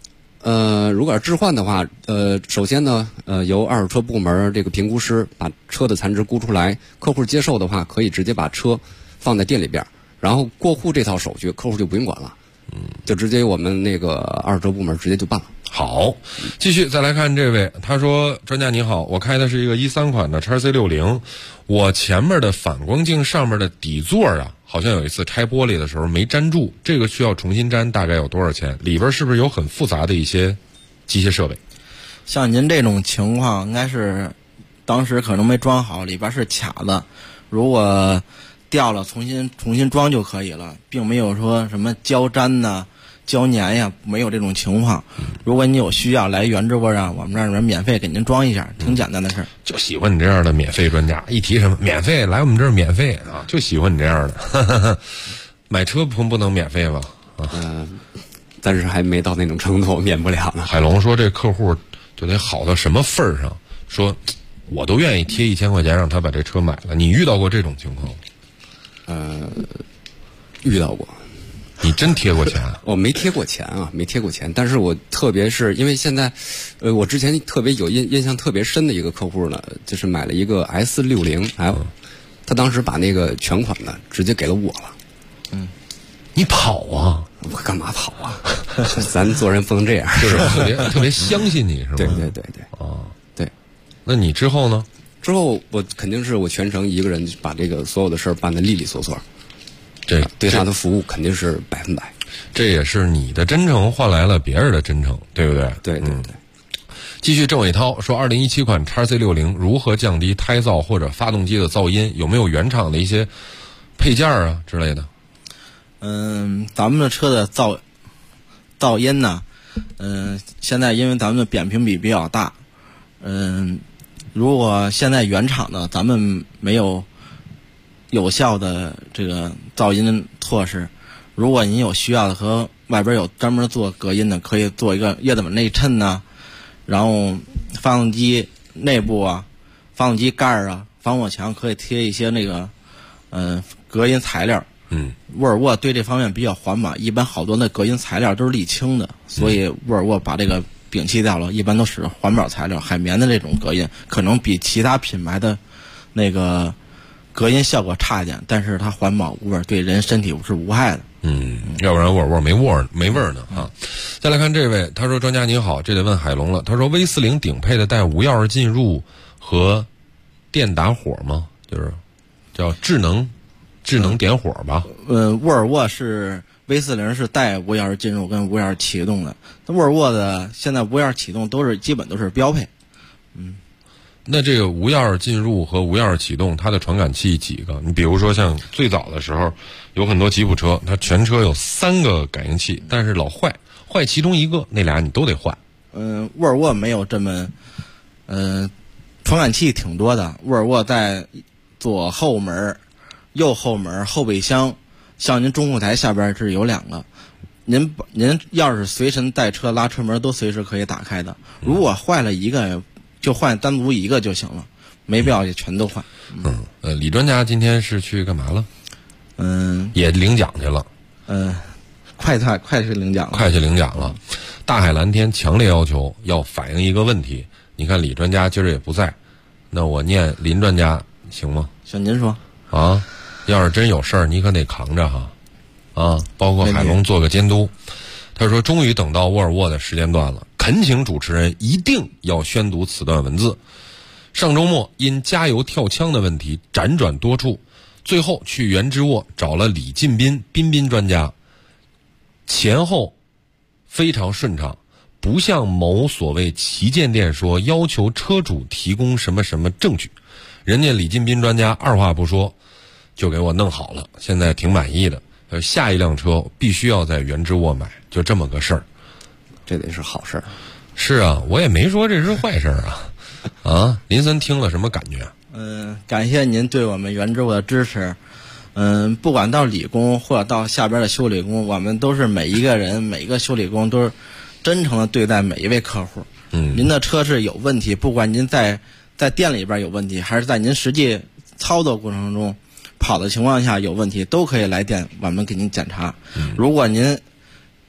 如果是置换的话，首先呢，由二手车部门这个评估师把车的残值估出来，客户接受的话，可以直接把车放在店里边，然后过户这套手续，客户就不用管了，就直接我们那个二手车部门直接就办了。 好，继续再来看这位，他说：“专家你好，我开的是一个13款的 XC60，我前面的反光镜上面的底座啊，好像有一次拆玻璃的时候没粘住，这个需要重新粘，大概有多少钱？里边是不是有很复杂的一些机械设备？” 像您这种情况，应该是当时可能没装好，里边是卡的，如果掉了重新装就可以了，并没有说什么胶粘呐、胶粘呀，没有这种情况。如果你有需要来原汁窝啊，我们这儿免费给您装一下，挺简单的事儿。 就喜欢你这样的免费专家，一提什么免费来我们这儿免费啊，就喜欢你这样的。买车不能免费吧？ 但是还没到那种程度，免不了呢。 海龙说这客户就得好到什么份儿上，说我都愿意贴1000块钱让他把这车买了。你遇到过这种情况吗？ 遇到过。 你真贴过钱？ 我没贴过钱啊，没贴过钱。但是我特别是因为现在，我之前特别有印象特别深的一个客户呢，就是买了一个 S60L，他当时把那个全款呢直接给了我了。 你跑啊？ 我干嘛跑啊？咱做人不能这样， 就是特别相信你是吧？ 对。对。 那你之后呢？ 之后我肯定是我全程一个人把这个所有的事儿办得利利索索。对他的服务肯定是100%， 这也是你的真诚换来了别人的真诚，对不对？ 对。 继续，郑伟涛说，2017款 XC60 如何降低胎噪或者发动机的噪音？有没有原厂的一些配件啊之类的？ 咱们的车的噪音呢，现在因为咱们的扁平比比较大，如果现在原厂的咱们没有效的这个噪音措施，如果您有需要的和外边有专门做隔音的，可以做一个液冷内衬呐，然后发动机内部啊、发动机盖啊、防火墙可以贴一些那个隔音材料。沃尔沃对这方面比较环保，一般好多的隔音材料都是沥青的，所以沃尔沃把这个摒弃掉了，一般都使环保材料，海绵的这种隔音可能比其他品牌的那个隔音效果差一点，但是它环保无味，对人身体是无害的。 要不然沃尔沃没味儿呢啊。再来看这位，他说：“专家您好，这得问海龙了。他说 V40 顶配的带无钥匙进入和电打火吗？就是叫智能点火吧？ 沃尔沃是 V40 是带无钥匙进入跟无钥匙启动的，沃尔沃的现在无钥匙启动基本都是标配。 那这个无钥匙进入和无钥匙启动，它的传感器几个？你比如说像最早的时候，有很多吉普车，它全车有3个感应器，但是老坏其中一个，那俩你都得换。 沃尔沃没有这么，传感器挺多的。沃尔沃在左后门、右后门、后备箱，像您中控台下边是有2个。您钥匙随身带车，拉车门都随时可以打开的。如果坏了一个，就换单独一个就行了，没必要也全都换。 李专家今天是去干嘛了？也领奖去了。 快去领奖了。 快去领奖了。大海蓝天强烈要求要反映一个问题。你看李专家今儿也不在，那我念林专家行吗？ 行，您说。 啊，要是真有事儿，你可得扛着哈。包括海龙做个监督。他说终于等到沃尔沃的时间段了，恳请主持人一定要宣读此段文字。上周末因加油跳枪的问题辗转多处，最后去原之沃找了李进彬专家，前后非常顺畅，不像某所谓旗舰店说要求车主提供什么什么证据，人家李进彬专家二话不说就给我弄好了，现在挺满意的。下一辆车必须要在原之沃买，就这么个事儿。 这得是好事儿。 是啊，我也没说这是坏事儿啊。林森听了什么感觉？ 感谢您对我们原之沃的支持。不管到理工或者到下边的修理工，我们都是每一个人每一个修理工都是真诚的对待每一位客户。您的车是有问题，不管您在店里边有问题，还是在您实际操作过程中跑的情况下有问题，都可以来店，我们给您检查。如果您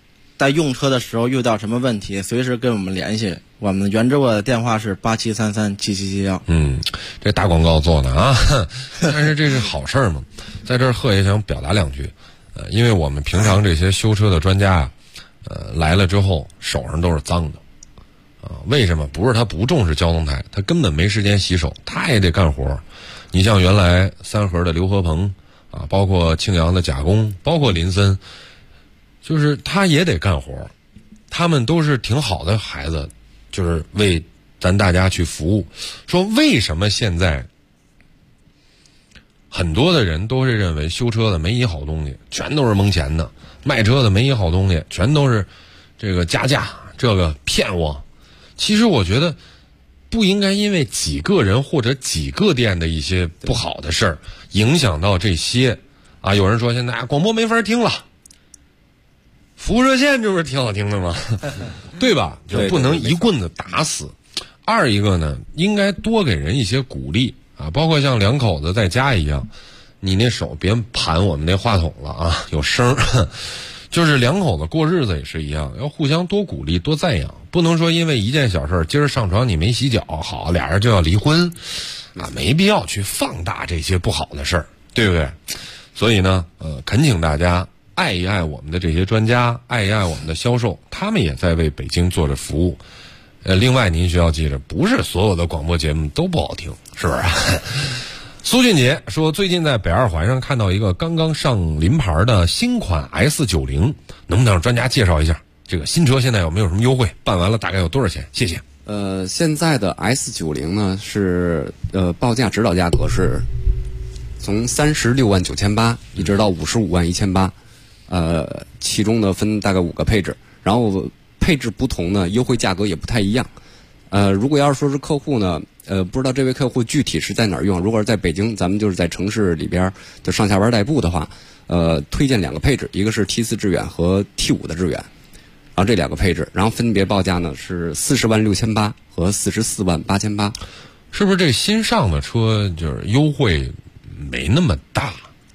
在用车的时候遇到什么问题，随时跟我们联系。我们原直播的电话是87337771。 这大广告做的啊，但是这是好事嘛。在这儿贺也想表达两句，因为我们平常这些修车的专家啊，来了之后手上都是脏的，为什么？不是他不重视交通台，他根本没时间洗手，他也得干活。你像原来三河的刘和鹏啊，包括庆阳的贾工，包括林森，就是他也得干活，他们都是挺好的孩子，就是为咱大家去服务。说为什么现在很多的人都是认为修车的没一好东西，全都是蒙钱的；卖车的没一好东西，全都是这个加价，这个骗我。其实我觉得不应该因为几个人或者几个店的一些不好的事儿影响到这些啊。有人说现在广播没法听了，服务热线这不是挺好听的吗？对吧？就不能一棍子打死。二一个呢，应该多给人一些鼓励啊，包括像两口子在家一样，你那手别盘我们那话筒了啊，有声儿。就是两口子过日子也是一样，要互相多鼓励多赞扬，不能说因为一件小事今儿上床你没洗脚，好俩人就要离婚啊，没必要去放大这些不好的事儿，对不对？所以呢恳请大家爱一爱我们的这些专家，爱一爱我们的销售，他们也在为北京做着服务。另外您需要记着，不是所有的广播节目都不好听，是不是？苏俊杰说，最近在北二环上看到一个刚刚上临牌的新款 S90， 能不能让专家介绍一下这个新车现在有没有什么优惠？办完了大概有多少钱？谢谢。 现在的 S90呢是报价指导价格是从36万9800一直到55万1800，其中呢分大概5个配置，然后配置不同呢，优惠价格也不太一样。如果要是说是客户呢，不知道这位客户具体是在哪儿用，如果是在北京，咱们就是在城市里边就上下班代步的话，推荐2个配置，一个是 T4 致远和 T5 的致远，然后这2个配置，然后分别报价呢是40万6800和44万8800。 是不是这新上的车就是优惠没那么大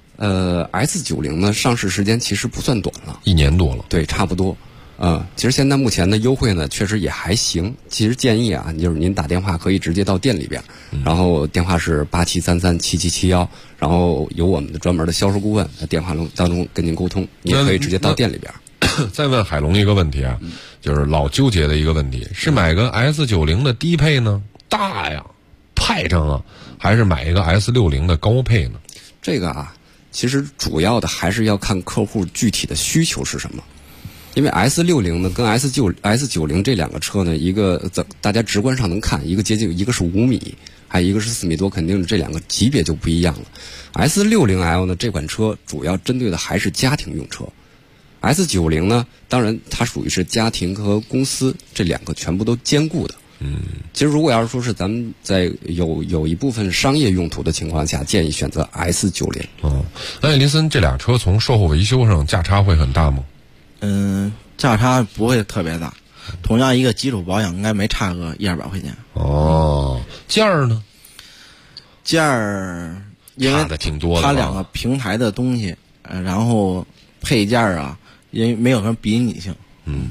？S90呢上市时间其实不算短了 ，1年多了， 对，差不多。其实现在目前的优惠呢，确实也还行。其实建议啊，就是您打电话可以直接到店里边，然后电话是87337771，然后有我们的专门的销售顾问在电话当中跟您沟通，你也可以直接到店里边。 再问海龙一个问题啊，就是老纠结的一个问题，是买个 S90的低配呢，大呀，派上啊，还是买一个 S60的高配呢？ 这个啊，其实主要的还是要看客户具体的需求是什么。因为 S60呢跟 S90这2个车呢，一个大家直观上能看，一个接近，一个是5米，还有一个是4米多，肯定这2个级别就不一样了。S60L 呢这款车主要针对的还是家庭用车，S90呢当然它属于是家庭和公司这2个全部都兼顾的。其实如果要是说是咱们在有一部分商业用途的情况下，建议选择 S90。 那林森这俩车从售后维修上价差会很大吗？ 价差不会特别大，同样一个基础保养应该没差个100-200块钱。 件儿呢？ 件儿因为差的挺多的， 它2个平台的东西，然后配件啊，因为没有什么比拟性。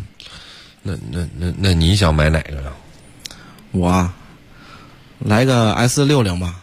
那你想买哪个呀？ 我来个 S60吧。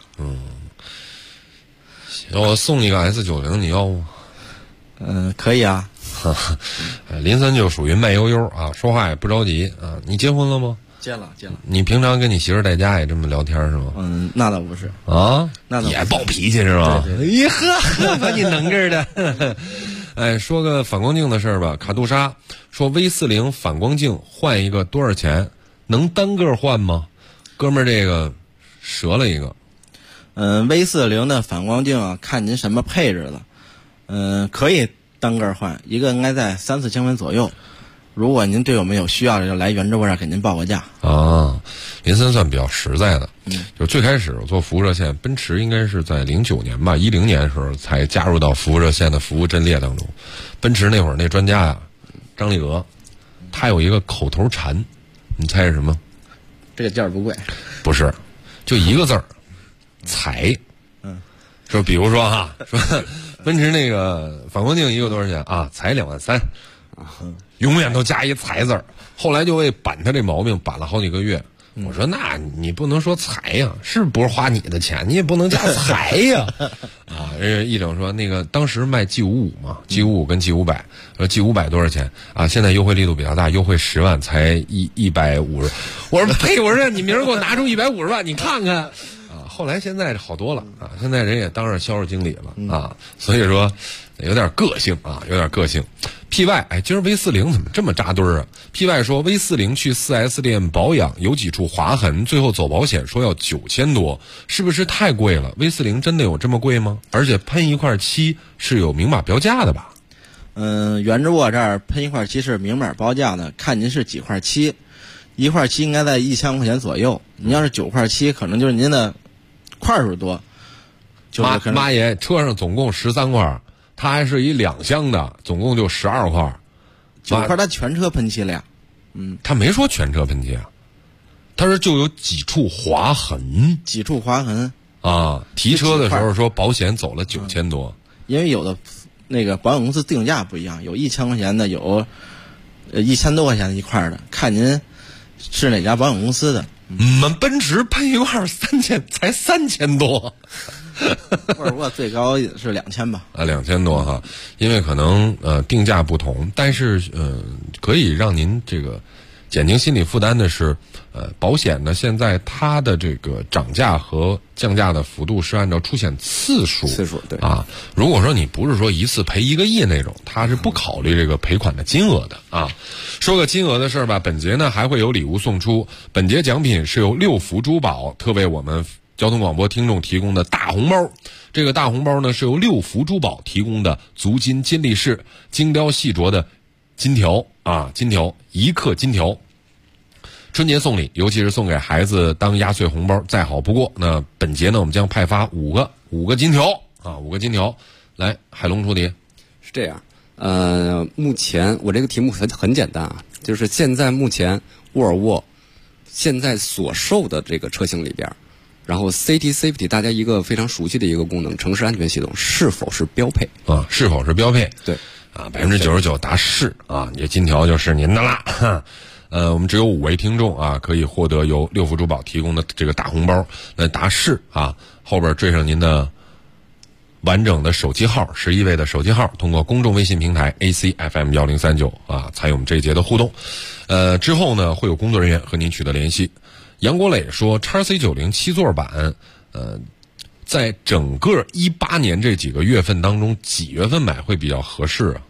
我送你个 S90，你要吗？ 可以啊。 林森就属于慢悠悠啊，说话也不着急啊。你结婚了吗？ 结了。 你平常跟你媳妇在家也这么聊天是吗？ 那倒不是啊， 那倒也暴脾气是吧？ 对把你能着的。哎，说个反光镜的事儿吧。卡杜莎说 V40 反光镜换一个多少钱？能单个换吗？哥们儿，这个折了一个。 V40的反光镜啊，看您什么配置的。可以单个换，一个应该在3-4千元左右。如果您对我们有需要的，就来原直播这儿给您报个价啊。林森算比较实在的，就最开始我做服务热线，奔驰应该是在09年吧，10年的时候才加入到服务热线的服务阵列当中。奔驰那会儿那专家呀，张立娥，他有一个口头禅，你猜是什么？ 这个价不贵， 不是，就一个字儿，才。说比如说哈，说奔驰那个反光镜一个多少钱啊？才23000。 永远都加一财字儿。后来就为板他这毛病板了好几个月。我说那你不能说财呀，是不是花你的钱，你也不能加财呀。啊，一整说那个当时卖 G55 嘛，G55跟 G500， G500多少钱啊？现在优惠力度比较大，优惠10万才150。我说呸！我说你明儿给我拿出150万，你看看。啊，后来现在好多了啊，现在人也当上销售经理了啊，所以说有点个性啊，有点个性。PY， 哎，今儿 V40怎么这么扎堆儿啊 ？PY 说 V40去 4S 店保养有几处划痕，最后走保险说要9000多，是不是太贵了 ？V40真的有这么贵吗？而且喷一块漆是有明码标价的吧？ 原之沃这儿喷一块漆是明码标价的，看您是几块漆，一块漆应该在1000块钱左右。您要是9块漆，可能就是您的块数多。就是妈爷，车上总共13块。它还是一2箱的，总共就12块 ，9块它全车喷漆了呀。 他没说全车喷漆啊，他说就有几处划痕，啊。提车的时候说保险走了9000多， 因为有的那个保险公司定价不一样，有1000块钱的，有1000多块钱的一块的，看您是哪家保险公司的。 奔驰喷一块才3000多。 沃尔沃最高也是2000吧 ，2000多哈，因为可能定价不同，但是可以让您这个减轻心理负担的是，保险呢现在它的这个涨价和降价的幅度是按照出险次数对啊。如果说你不是说一次赔1个亿那种，它是不考虑这个赔款的金额的啊。说个金额的事儿吧，本节呢还会有礼物送出，本节奖品是由六福珠宝特为我们交通广播听众提供的大红包，这个大红包呢是由六福珠宝提供的足金金力士精雕细琢的金条啊，金条1克金条。春节送礼，尤其是送给孩子当压岁红包，再好不过。那本节呢，我们将派发5个金条啊，5个金条。来，海龙出题。 是这样，目前我这个题目很简单啊，就是现在目前沃尔沃现在所售的这个车型里边。然后 City Safety 大家一个非常熟悉的一个功能，城市安全系统是否是标配啊？是否是标配？ 对， 啊，99%答是啊，你这金条就是您的啦。我们只有5位听众啊，可以获得由六福珠宝提供的这个大红包。那答是啊，后边缀上您的完整的手机号，11位的手机号，通过公众微信平台 ACFM1039啊，参与我们这一节的互动。之后呢，会有工作人员和您取得联系。杨国磊说 XC90 7座版在整个18年这几个月份当中，几月份买会比较合适啊？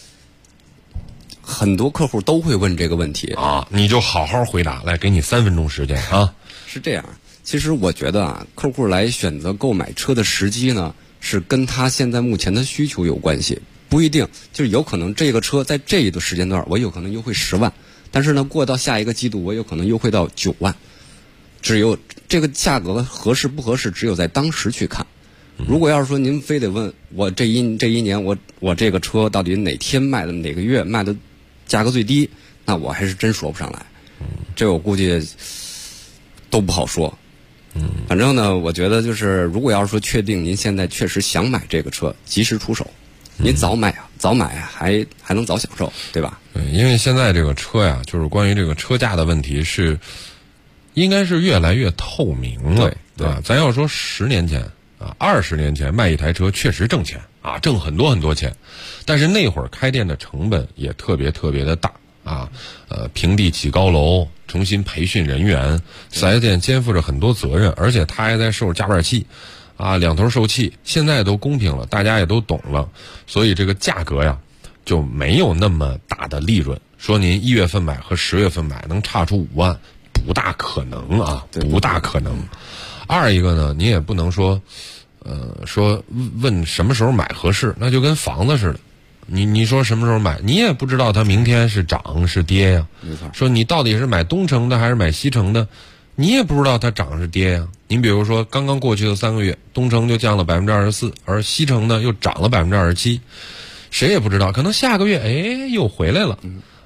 很多客户都会问这个问题啊，你就好好回答，来，给你3分钟时间啊。 是这样，其实我觉得啊，客户来选择购买车的时机呢，是跟他现在目前的需求有关系，不一定，就是有可能这个车在这一个时间段我有可能优惠10万，但是呢，过到下一个季度我有可能优惠到9万。只有这个价格合适不合适，只有在当时去看。如果要是说您非得问我这一年我这个车到底哪天卖的，哪个月卖的价格最低，那我还是真说不上来。这我估计都不好说。反正呢，我觉得就是如果要是说确定您现在确实想买这个车，及时出手。您早买还能早享受，对吧？ 对，因为现在这个车呀，就是关于这个车价的问题是。应该是越来越透明了，对吧？咱要说10年前啊，20年前卖一台车确实挣钱啊，挣很多很多钱，但是那会儿开店的成本也特别的大啊，平地起高楼，重新培训人员，4S店肩负着很多责任，而且他还在受夹板气啊，2头受气。现在都公平了，大家也都懂了，所以这个价格呀就没有那么大的利润。说您1月份买和10月份买能差出5万。不大可能啊，不大可能。二一个呢，你也不能说，说问什么时候买合适，那就跟房子似的，你说什么时候买，你也不知道它明天是涨是跌呀。 没错。 说你到底是买东城的还是买西城的，你也不知道它涨是跌呀。您比如说刚刚过去的3个月，东城就降了24%，而西城呢又涨了27%，谁也不知道，可能下个月又回来了。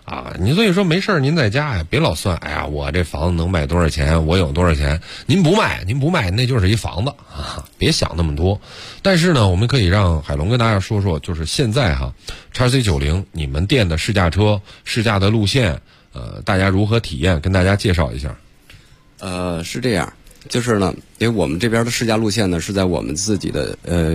啊，你所以说没事您在家呀，别老算，哎呀，我这房子能卖多少钱，我有多少钱。您不卖，那就是一房子啊，别想那么多。但是呢，我们可以让海龙跟大家说说，就是现在哈，XC90你们店的试驾车、试驾的路线，大家如何体验，跟大家介绍一下。 是这样，就是呢，因为我们这边的试驾路线呢是在我们自己的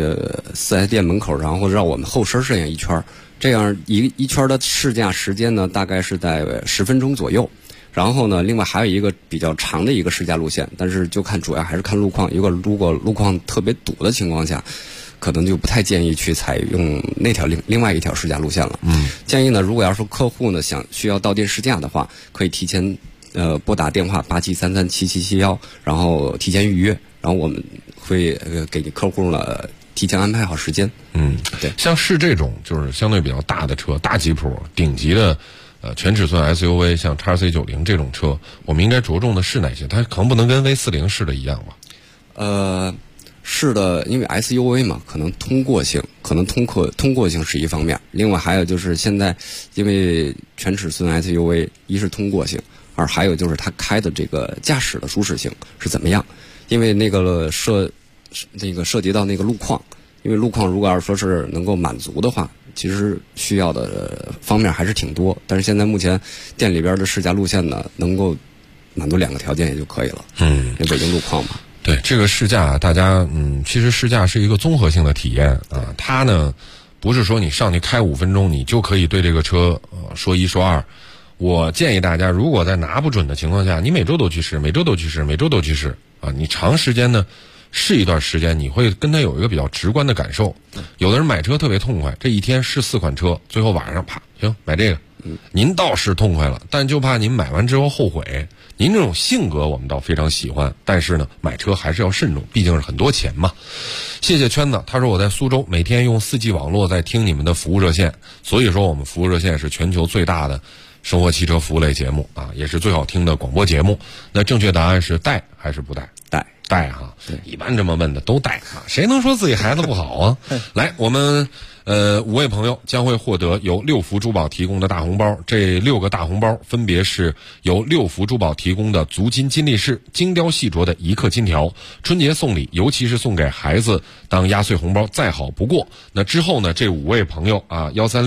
4S店门口，然后绕我们后身摄影一圈。这样一圈的试驾时间呢，大概是在10分钟左右。然后呢，另外还有一个比较长的一个试驾路线，但是就主要还是看路况。如果路况特别堵的情况下，可能就不太建议去采用那条另外一条试驾路线了。建议呢，如果要是客户呢需要到店试驾的话，可以提前拨打电话87337771，然后提前预约，然后我们会给客户呢提前安排好时间。 对，像是这种就是相对比较大的车，大吉普、顶级的全尺寸 SUV， 像 XC90这种车，我们应该着重的是哪些？它可能不能跟 V40试的一样吧？ 是的，因为 SUV 嘛，可能通过性是一方面，另外还有就是现在因为全尺寸 SUV， 一是通过性，二还有就是它开的这个驾驶的舒适性是怎么样？因为那个涉及到那个路况，因为路况如果要是说是能够满足的话，其实需要的方面还是挺多。但是现在目前店里边的试驾路线呢，能够满足2个条件也就可以了。因为北京路况嘛。 对，这个试驾大家其实试驾是一个综合性的体验啊。它呢不是说你上去开5分钟你就可以对这个车说一说二。我建议大家，如果在拿不准的情况下，你每周都去试啊，你长时间呢试一段时间，你会跟他有一个比较直观的感受。有的人买车特别痛快，这一天试4款车，最后晚上啪行买这个。您倒是痛快了，但就怕您买完之后后悔。您这种性格我们倒非常喜欢，但是呢，买车还是要慎重，毕竟是很多钱嘛。谢谢圈子，他说我在苏州每天用4G 网络在听你们的服务热线，所以说我们服务热线是全球最大的生活汽车服务类节目啊，也是最好听的广播节目。那正确答案是带还是不带？带哈，一般这么问的都带啊，谁能说自己孩子不好啊？来，我们5位朋友将会获得由六福珠宝提供的大红包，这6个大红包分别是由六福珠宝提供的足金金立式精雕细琢的1克金条，春节送礼，尤其是送给孩子当压岁红包再好不过。那之后呢，这5位朋友啊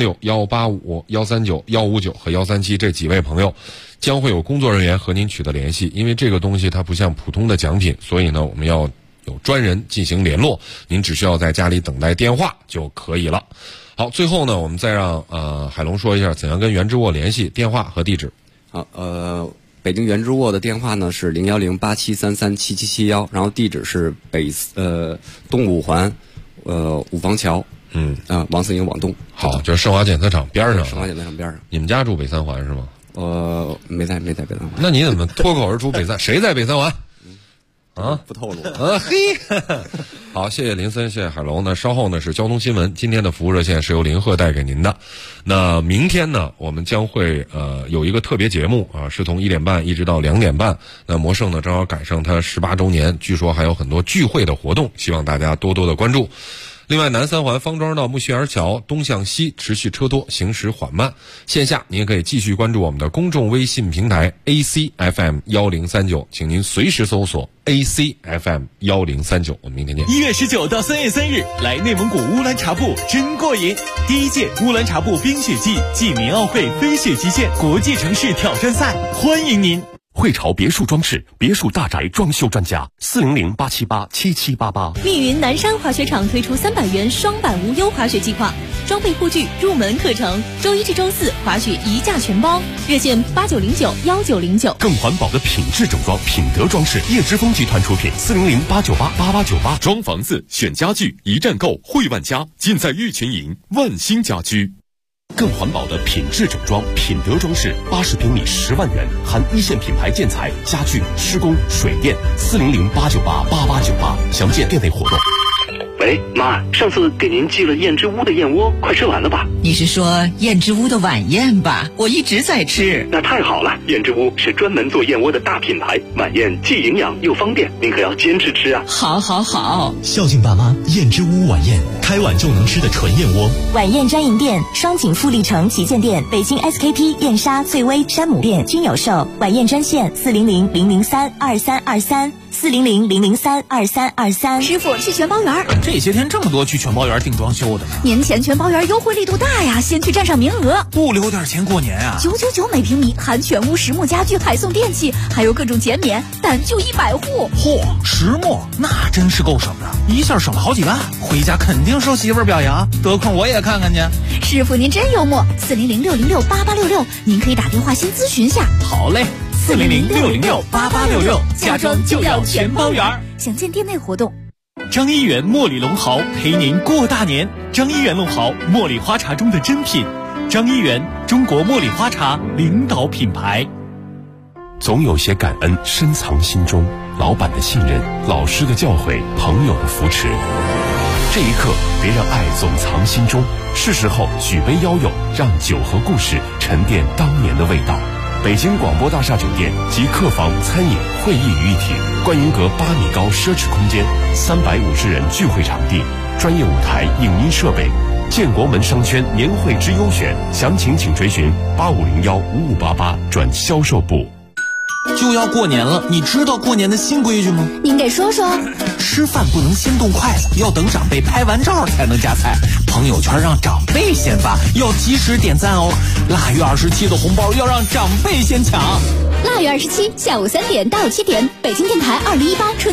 ，136、185、139、159和137这几位朋友将会有工作人员和您取得联系，因为这个东西它不像普通的奖品，所以呢我们要有专人进行联络，您只需要在家里等待电话就可以了。好，最后呢我们再让海龙说一下怎样跟原之沃联系，电话和地址。 好，北京原之沃的电话呢是01087337771，然后地址是东五环五房桥，王四营往东。 好，就是盛华检测厂边上。 盛华检测厂边上。 你们家住北三环是吗？ 没在北三环。 那你怎么脱口而出北三？谁在北三环？ 不透露。 好，谢谢林森，谢谢海龙。那稍后呢是交通新闻，今天的服务热线是由林鹤带给您的。那明天呢，我们将会有一个特别节目啊，是从1点半一直到2点半。那魔圣呢正好赶上他18周年，据说还有很多聚会的活动，希望大家多多的关注。另外，南三环方庄到木樨园桥东向西持续车多，行驶缓慢。线下您也可以继续关注我们的公众微信平台 ACFM1039，请您随时搜索 ACFM1039。我们明天见。 1月19到3月3日，来内蒙古乌兰察布真过瘾！第1届乌兰察布冰雪季暨民奥会飞雪极限国际城市挑战赛，欢迎您！ 汇潮别墅装饰，别墅大宅装修专家，400-878-7788。 密云南山滑雪场推出300元双板无忧滑雪计划，装备护具、入门课程，周1至周4滑雪1价全包，热线8909-1909。 更环保的品质整装，品德装饰，叶之峰集团出品，400-898-8898。装房子、选家具，一站购，汇万家，尽在玉群营万兴家居。更环保的品质整装，品德装饰，80平米10万元，含1线品牌建材、家具、施工、水电，400-898-8898。详见店内活动。 喂。 喂，妈，上次给您寄了燕之屋的燕窝，快吃完了吧？ 你是说燕之屋的晚宴吧？我一直在吃。 那太好了，燕之屋是专门做燕窝的大品牌，晚宴既营养又方便，您可要坚持吃啊！ 好，好，好。 孝敬爸妈，燕之屋晚宴，开碗就能吃的纯燕窝。 晚宴专营店：双井富力城旗舰店、北京 SKP、燕莎、翠微、山姆店均有售。晚宴专线400-003-2323，400-003-2323。 师傅，去全包园。 这些天这么多去全包园订装修的呢？ 年前全包园优惠力度大呀，先去占上名额。 不留点钱过年啊 ？999每平米，含全屋实木家具，还送电器，还有各种减免，但就100户。 嚯，实木那真是够省的，一下省了好几万，回家肯定受媳妇儿表扬。得空我也看看去。 师傅您真幽默，400-606-8866，您可以打电话先咨询下。 好嘞，400-606-8866，家装就要全包园。 详见店内活动。 张一元茉莉龙豪陪您过大年。张一元龙豪，茉莉花茶中的珍品。张一元，中国茉莉花茶领导品牌。 总有些感恩深藏心中，老板的信任，老师的教诲，朋友的扶持。这一刻，别让爱总藏心中，是时候举杯邀友，让酒和故事沉淀当年的味道。北京广播大厦酒店集客房、餐饮、会议于一体，观音阁8米高奢侈空间，350人聚会场地，专业舞台、影音设备。建国门商圈年会之优选，详情请垂询8501-5588转销售部。 就要过年了，你知道过年的新规矩吗？ 您给说说。 吃饭不能先动筷子，要等长辈拍完照才能夹菜。朋友圈让长辈先发，要及时点赞哦。腊月27的红包要让长辈先抢。 腊月27下午3点到7点，北京电台2018春